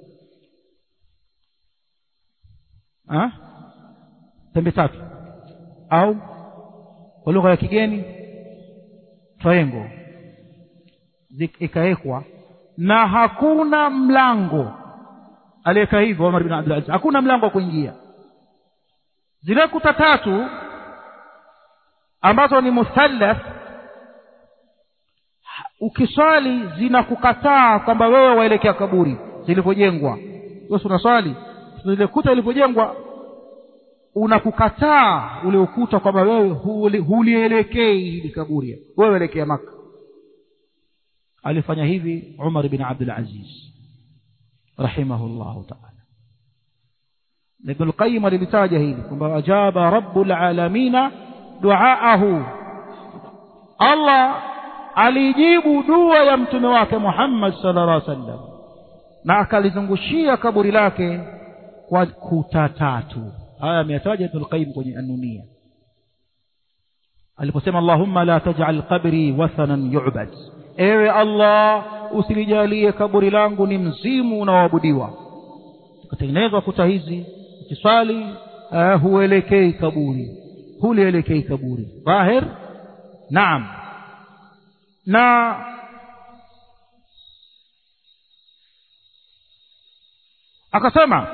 Ah? Pembe tatu. Au kwa lugha ya kigeni triangle. Ikaekwa na hakuna mlango. Aliweka hivyo Umar bin Abdul Aziz, hakuna mlango wa kuingia. Zile kuta tatu ambazo ni muthallath, ukiswali zinakukataa kwamba wewe waelekea kaburi zilipojengwa. Wewe unaswali zile kuta zilipojengwa, unakukataa ule ukuta kwamba wewe hulielekei hili kaburi, wewe elekea Makka. Alifanya hivi Umar ibn Abdul Aziz rahimahullahu ta'ala. Ibn al-Qayyim alitaja hili kwamba ajaba rabbul alamin duaahu, Allah alijibu dua ya mtume wake Muhammad sallallahu alaihi wasallam na akalizungushia kaburi lake kwa kuta tatu. Haya ameyataja Ibn al-Qayyim kwenye An-Nuniyya aliposema Allahumma la taj'al qabri wathanan yu'bad, ewe Allah usilijalie kaburi langu ni mzimu unaoabudiwa. Kutengenezwa kuta hizi, ukiswali uh, huelekei kaburi, hulielekei kaburi dhahir. Naam. Na akasema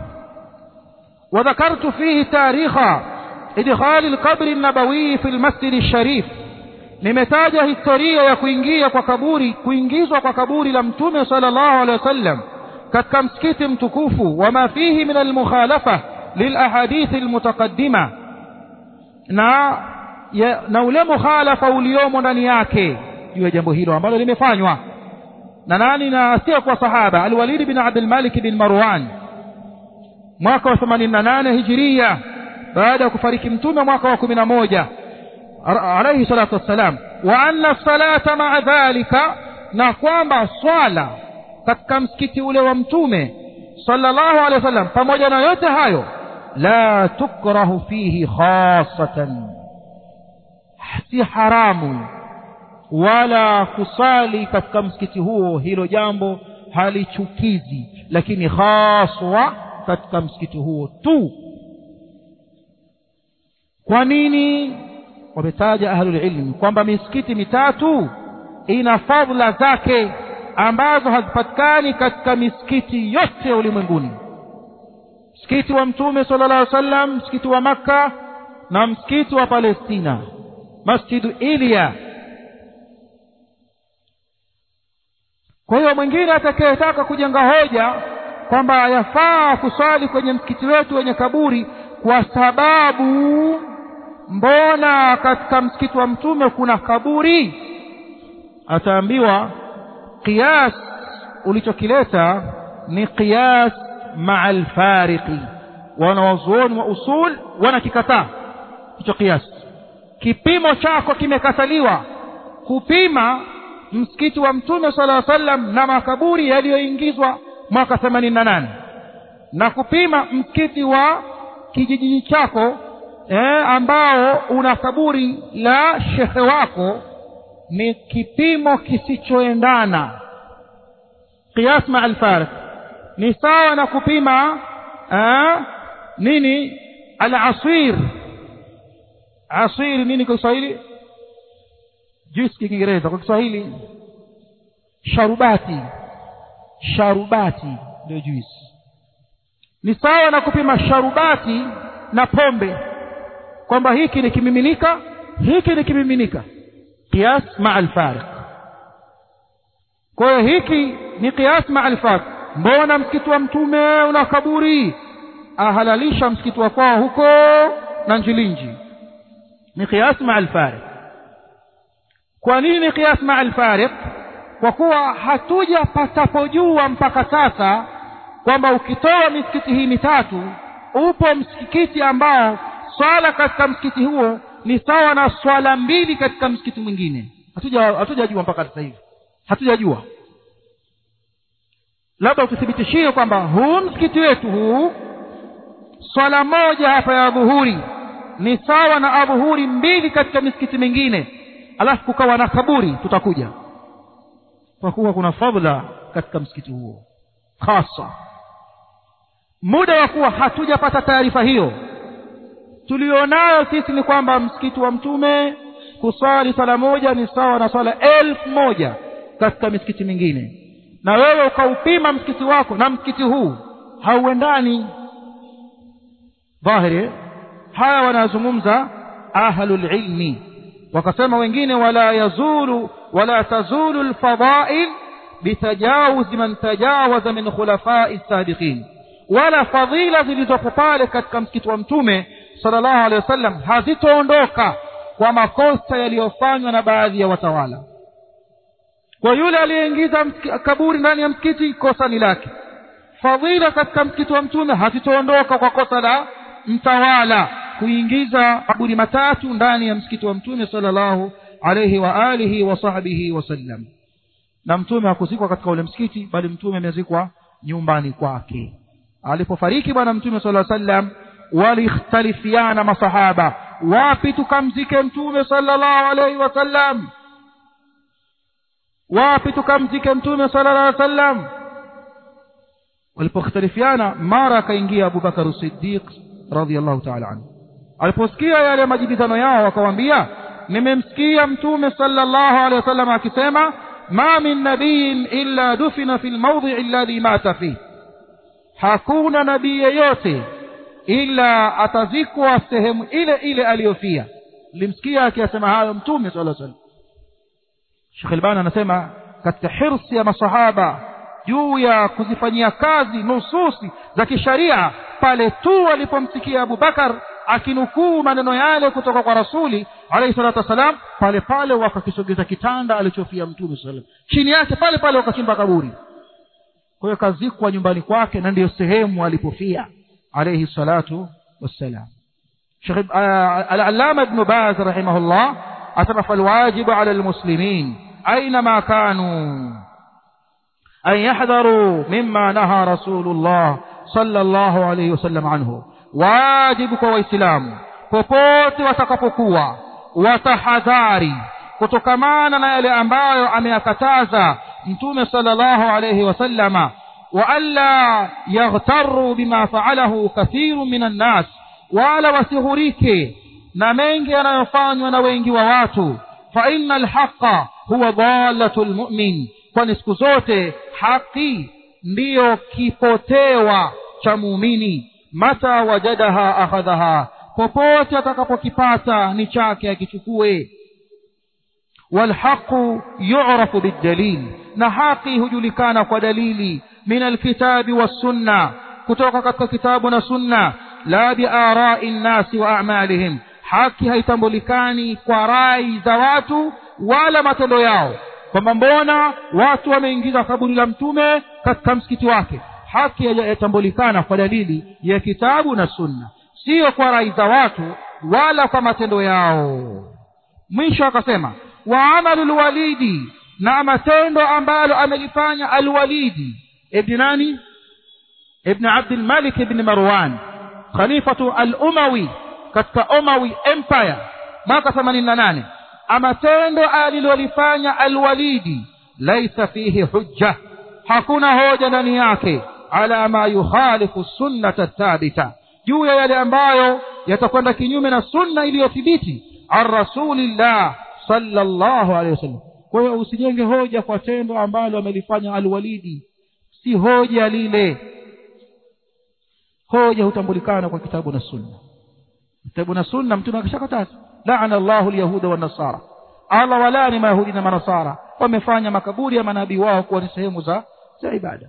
وذكرت فيه تاريخ إدخال القبر النبوي في المسجد الشريف, nimetaja historia ya kuingia kwa kaburi, kuingizwa kwa kaburi la mtume sallallahu alaihi wasallam katika msikiti mtukufu, wama fihi min almukhalafa lilahadith almutaqaddima, na ya, na ule mukhalafa uliomo ndani yake juu ya jambo hilo ambalo limefanywa na nani? Na sio kwa sahaba. Al-Walid bin Abdul Malik bin Marwan mwaka wa themanini na nane Hijria, baada ya kufariki mtume mwaka wa kumi na moja alayhi salatu wassalam. Wa anna salata ma'a dhalika, na kwamba swala katika msikiti ule wa mtume sallallahu alayhi wasallam pamoja na yote hayo, la tukrahu fihi khassatan, si haramu wala kusali katika msikiti huo, hilo jambo halichukizi, lakini haswa katika msikiti huo tu. Kwa nini? Wametaja ahlul ilmi kwamba misikiti mitatu ina fadhila zake ambazo hazipatikani katika misikiti yote ulimwenguni: msikiti wa mtume sallallahu alaihi wasallam, msikiti wa Makka na msikiti wa Palestina, Masjidu Iliya. Kwa hiyo mwingine atakayetaka kujenga hoja kwamba yafaa kusali kwenye msikiti wetu wenye kaburi kwa sababu mbona katika msikiti wa mtume kuna kaburi, ataambiwa qiyas ulichokileta ni qiyas ma'al fariqi. Wanawazuoni wa usul wanakikataa hicho qiyas. Kipimo chako kimekataliwa kupima msikiti wa mtume sallallahu alaihi wasallam na makaburi yaliyoingizwa mwaka themanini na nane, na kupima msikiti wa kijiji chako eh, ambao una kaburi la shekhe wako, ni kipimo kisichoendana. Qiyas ma'al fariq ni sawa na kupima eh, nini al-asir. Asir nini kwa Kiswahili? Juice kwa Kiingereza, kwa Kiswahili sharubati. Sharubati ndio juice. Ni sawa na kupima sharubati na pombe, kwamba hiki ni kimiminika, hiki ni kimiminika. Qiyas ma'al fariq. Kwa hiyo hiki ni qiyas ma'al fariq. Mbona msikiti wa mtume una kaburi, ahalalisha msikiti wa kwao huko na Njilinji? Ni qiyas ma'al fariq. Kwa nini qiyas ma'al fariq? Kwa kuwa hatuja patapojua mpaka sasa kwamba ukitoa misikiti hii mitatu upo msikiti ambao swala katika msikiti huo ni sawa na swala mbili katika msikiti mwingine. Hatuja hatujajua mpaka sasa hivi, hatujajua. Labda ututhibitishie kwamba huu msikiti wetu huu swala moja hapa ya dhuhuri ni sawa na adhuhuri mbili katika misikiti mingine, alafu kukawa na kaburi, tutakuja kwa kuwa kuna fadhila katika msikiti huo hasa. Muda wa kuwa hatujapata taarifa hiyo, tulionayo sisi ni kwamba msikiti wa mtume kusali sala moja ni sawa na sala elfu moja katika misikiti mingine, na wewe ukaupima msikiti wako na msikiti huu hauendani. Dhahiri haya wanazungumza ahlul ilmi wakasema wengine wala yazulu wala tazulu alfadail bitajawuz man tajawaza min khulafai sabiqin, wala fadhila zilizopo pale katika msikiti wa mtume sallallahu alaihi wasallam hazitoondoka kwa makosa yaliyofanywa na baadhi ya watawala. Kwa yule aliyeingiza kaburi ndani ya msikiti, kosa ni lake. Fadhila katika msikiti wa mtume hazitoondoka kwa kosa la mtawala kuingiza kaburi matatu ndani ya msikiti wa mtume sallallahu alayhi wa alihi wa sahbihi wasallam. Na mtume hakuzikwa katika ule msikiti, bali mtume amezikwa nyumbani kwake. Alipofariki bwana mtume sallallahu alayhi wasallam, walikhtalifiana masahaba, wapi tukamzike mtume sallallahu alayhi wasallam, wapi tukamzike mtume sallallahu alayhi wasallam. Walipokhtalifiana, mara kaingia Abu Bakar as-Siddiq radhiyallahu ta'ala anhu. Aliposikia yale majibizano yao, akamwambia, nimemsikia mtume sallallahu alayhi wasallam akisema, ma min nabiyin illa dufina fil mawdhi'i alladhi mata fihi, hakuna nabii yeyote ila atazikwa sehemu ile ile aliyofia. Nilimsikia akisema hayo mtume sallallahu alayhi wasallam. Sheikh Albani anasema katika hirsi ya masahaba juu ya kuzifanyia kazi nususi za kisharia, pale tu walipomsikia Abu Bakar akinukuu maneno yale kutoka kwa Rasuli alayhi salatu wasalam, pale pale wakakisogeza kitanda alichofia mtume sallallahu alayhi wasallam, chini yake pale pale wakachimba kaburi. Kwa hiyo kazikwa nyumbani kwake, na ndiyo sehemu alipofia alayhi salatu wassalam. Sheikh al-Allama Ibn Baz rahimahullah asema fal wajibu ala al-muslimin aynama kanu an yahdharu mimma naha Rasulullah sallallahu alayhi wasallam anhu, wajibu kwa waislamu popote watakapokuwa watahadhari kutokamana na yale ambayo ameyakataza mtume sallallahu alayhi wasallama, wa alla yaghtarru bima fa'alahu kathirun minan nas, wala wasihurike na mengi yanayofanywa na wengi wa watu. Fa innal haqqa huwa dhalatul mu'min, kwani siku zote haki ndiyo kipotewa cha muumini. Mata wajadaha akhadhaha, popote atakapokipata ni chake akichukue. Wal haqu yu'rafu bid-dalil, na haki hujulikana kwa dalili. Min al-kitabi was-sunna, kutoka katika kitabu na sunna. La bi ara'i an-nas wa a'malihim, haki haitambulikani kwa rai za watu wala matendo yao, kwamba mbona watu wameingiza kaburi la mtume katika msikiti wake. Haki yatambulikana kwa dalili ya kitabu na sunna, sio kwa rai za watu wala kwa matendo yao. Mwisho akasema wa amalul walidi, na matendo ambalo amelifanya al-Walidi ibn nani, ibn Abdul Malik ibn Marwan, khalifatu al-Umawi katika Umawi Empire mwaka themanini na nane. Amatendo alilolifanya al-Walidi laisa fihi hujja, hakuna hoja ndani yake, ala ma yukhalifu sunnata thabita, juu ya yale ambayo yatakwenda kinyume na sunna iliyothibiti ar Rasulillah sallallahu alayhi wasallam. Kwa hiyo usijenge hoja kwa tendo ambalo amelifanya al-Walidi, si hoja lile. Hoja hutambulikana kwa kitabu na sunna. Kitabu na sunna mtume akishakataza, la'ana Allahu al-yahuda wan nasara, Allah walani mayahudi na manasara, wamefanya makaburi ya manabii wao kuwa ni sehemu za za ibada.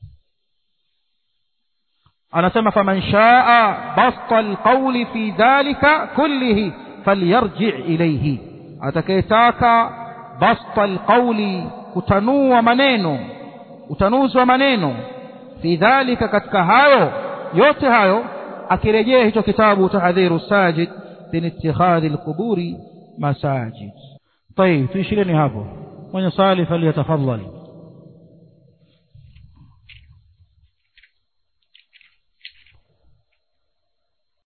Anasema faman shaa basta al-qawli fi dhalika kullihi falyarji' ilayhi, atakayetaka basta al-qawli, kutanua maneno, utanuzi wa maneno, fi dhalika, katika hayo yote hayo, akirejea hicho kitabu Tahdhiru Sajid min ittikhadhi al-quburi masajid. Tayeb, tuishileni hapo. Mwenye swali faliyatafadhali.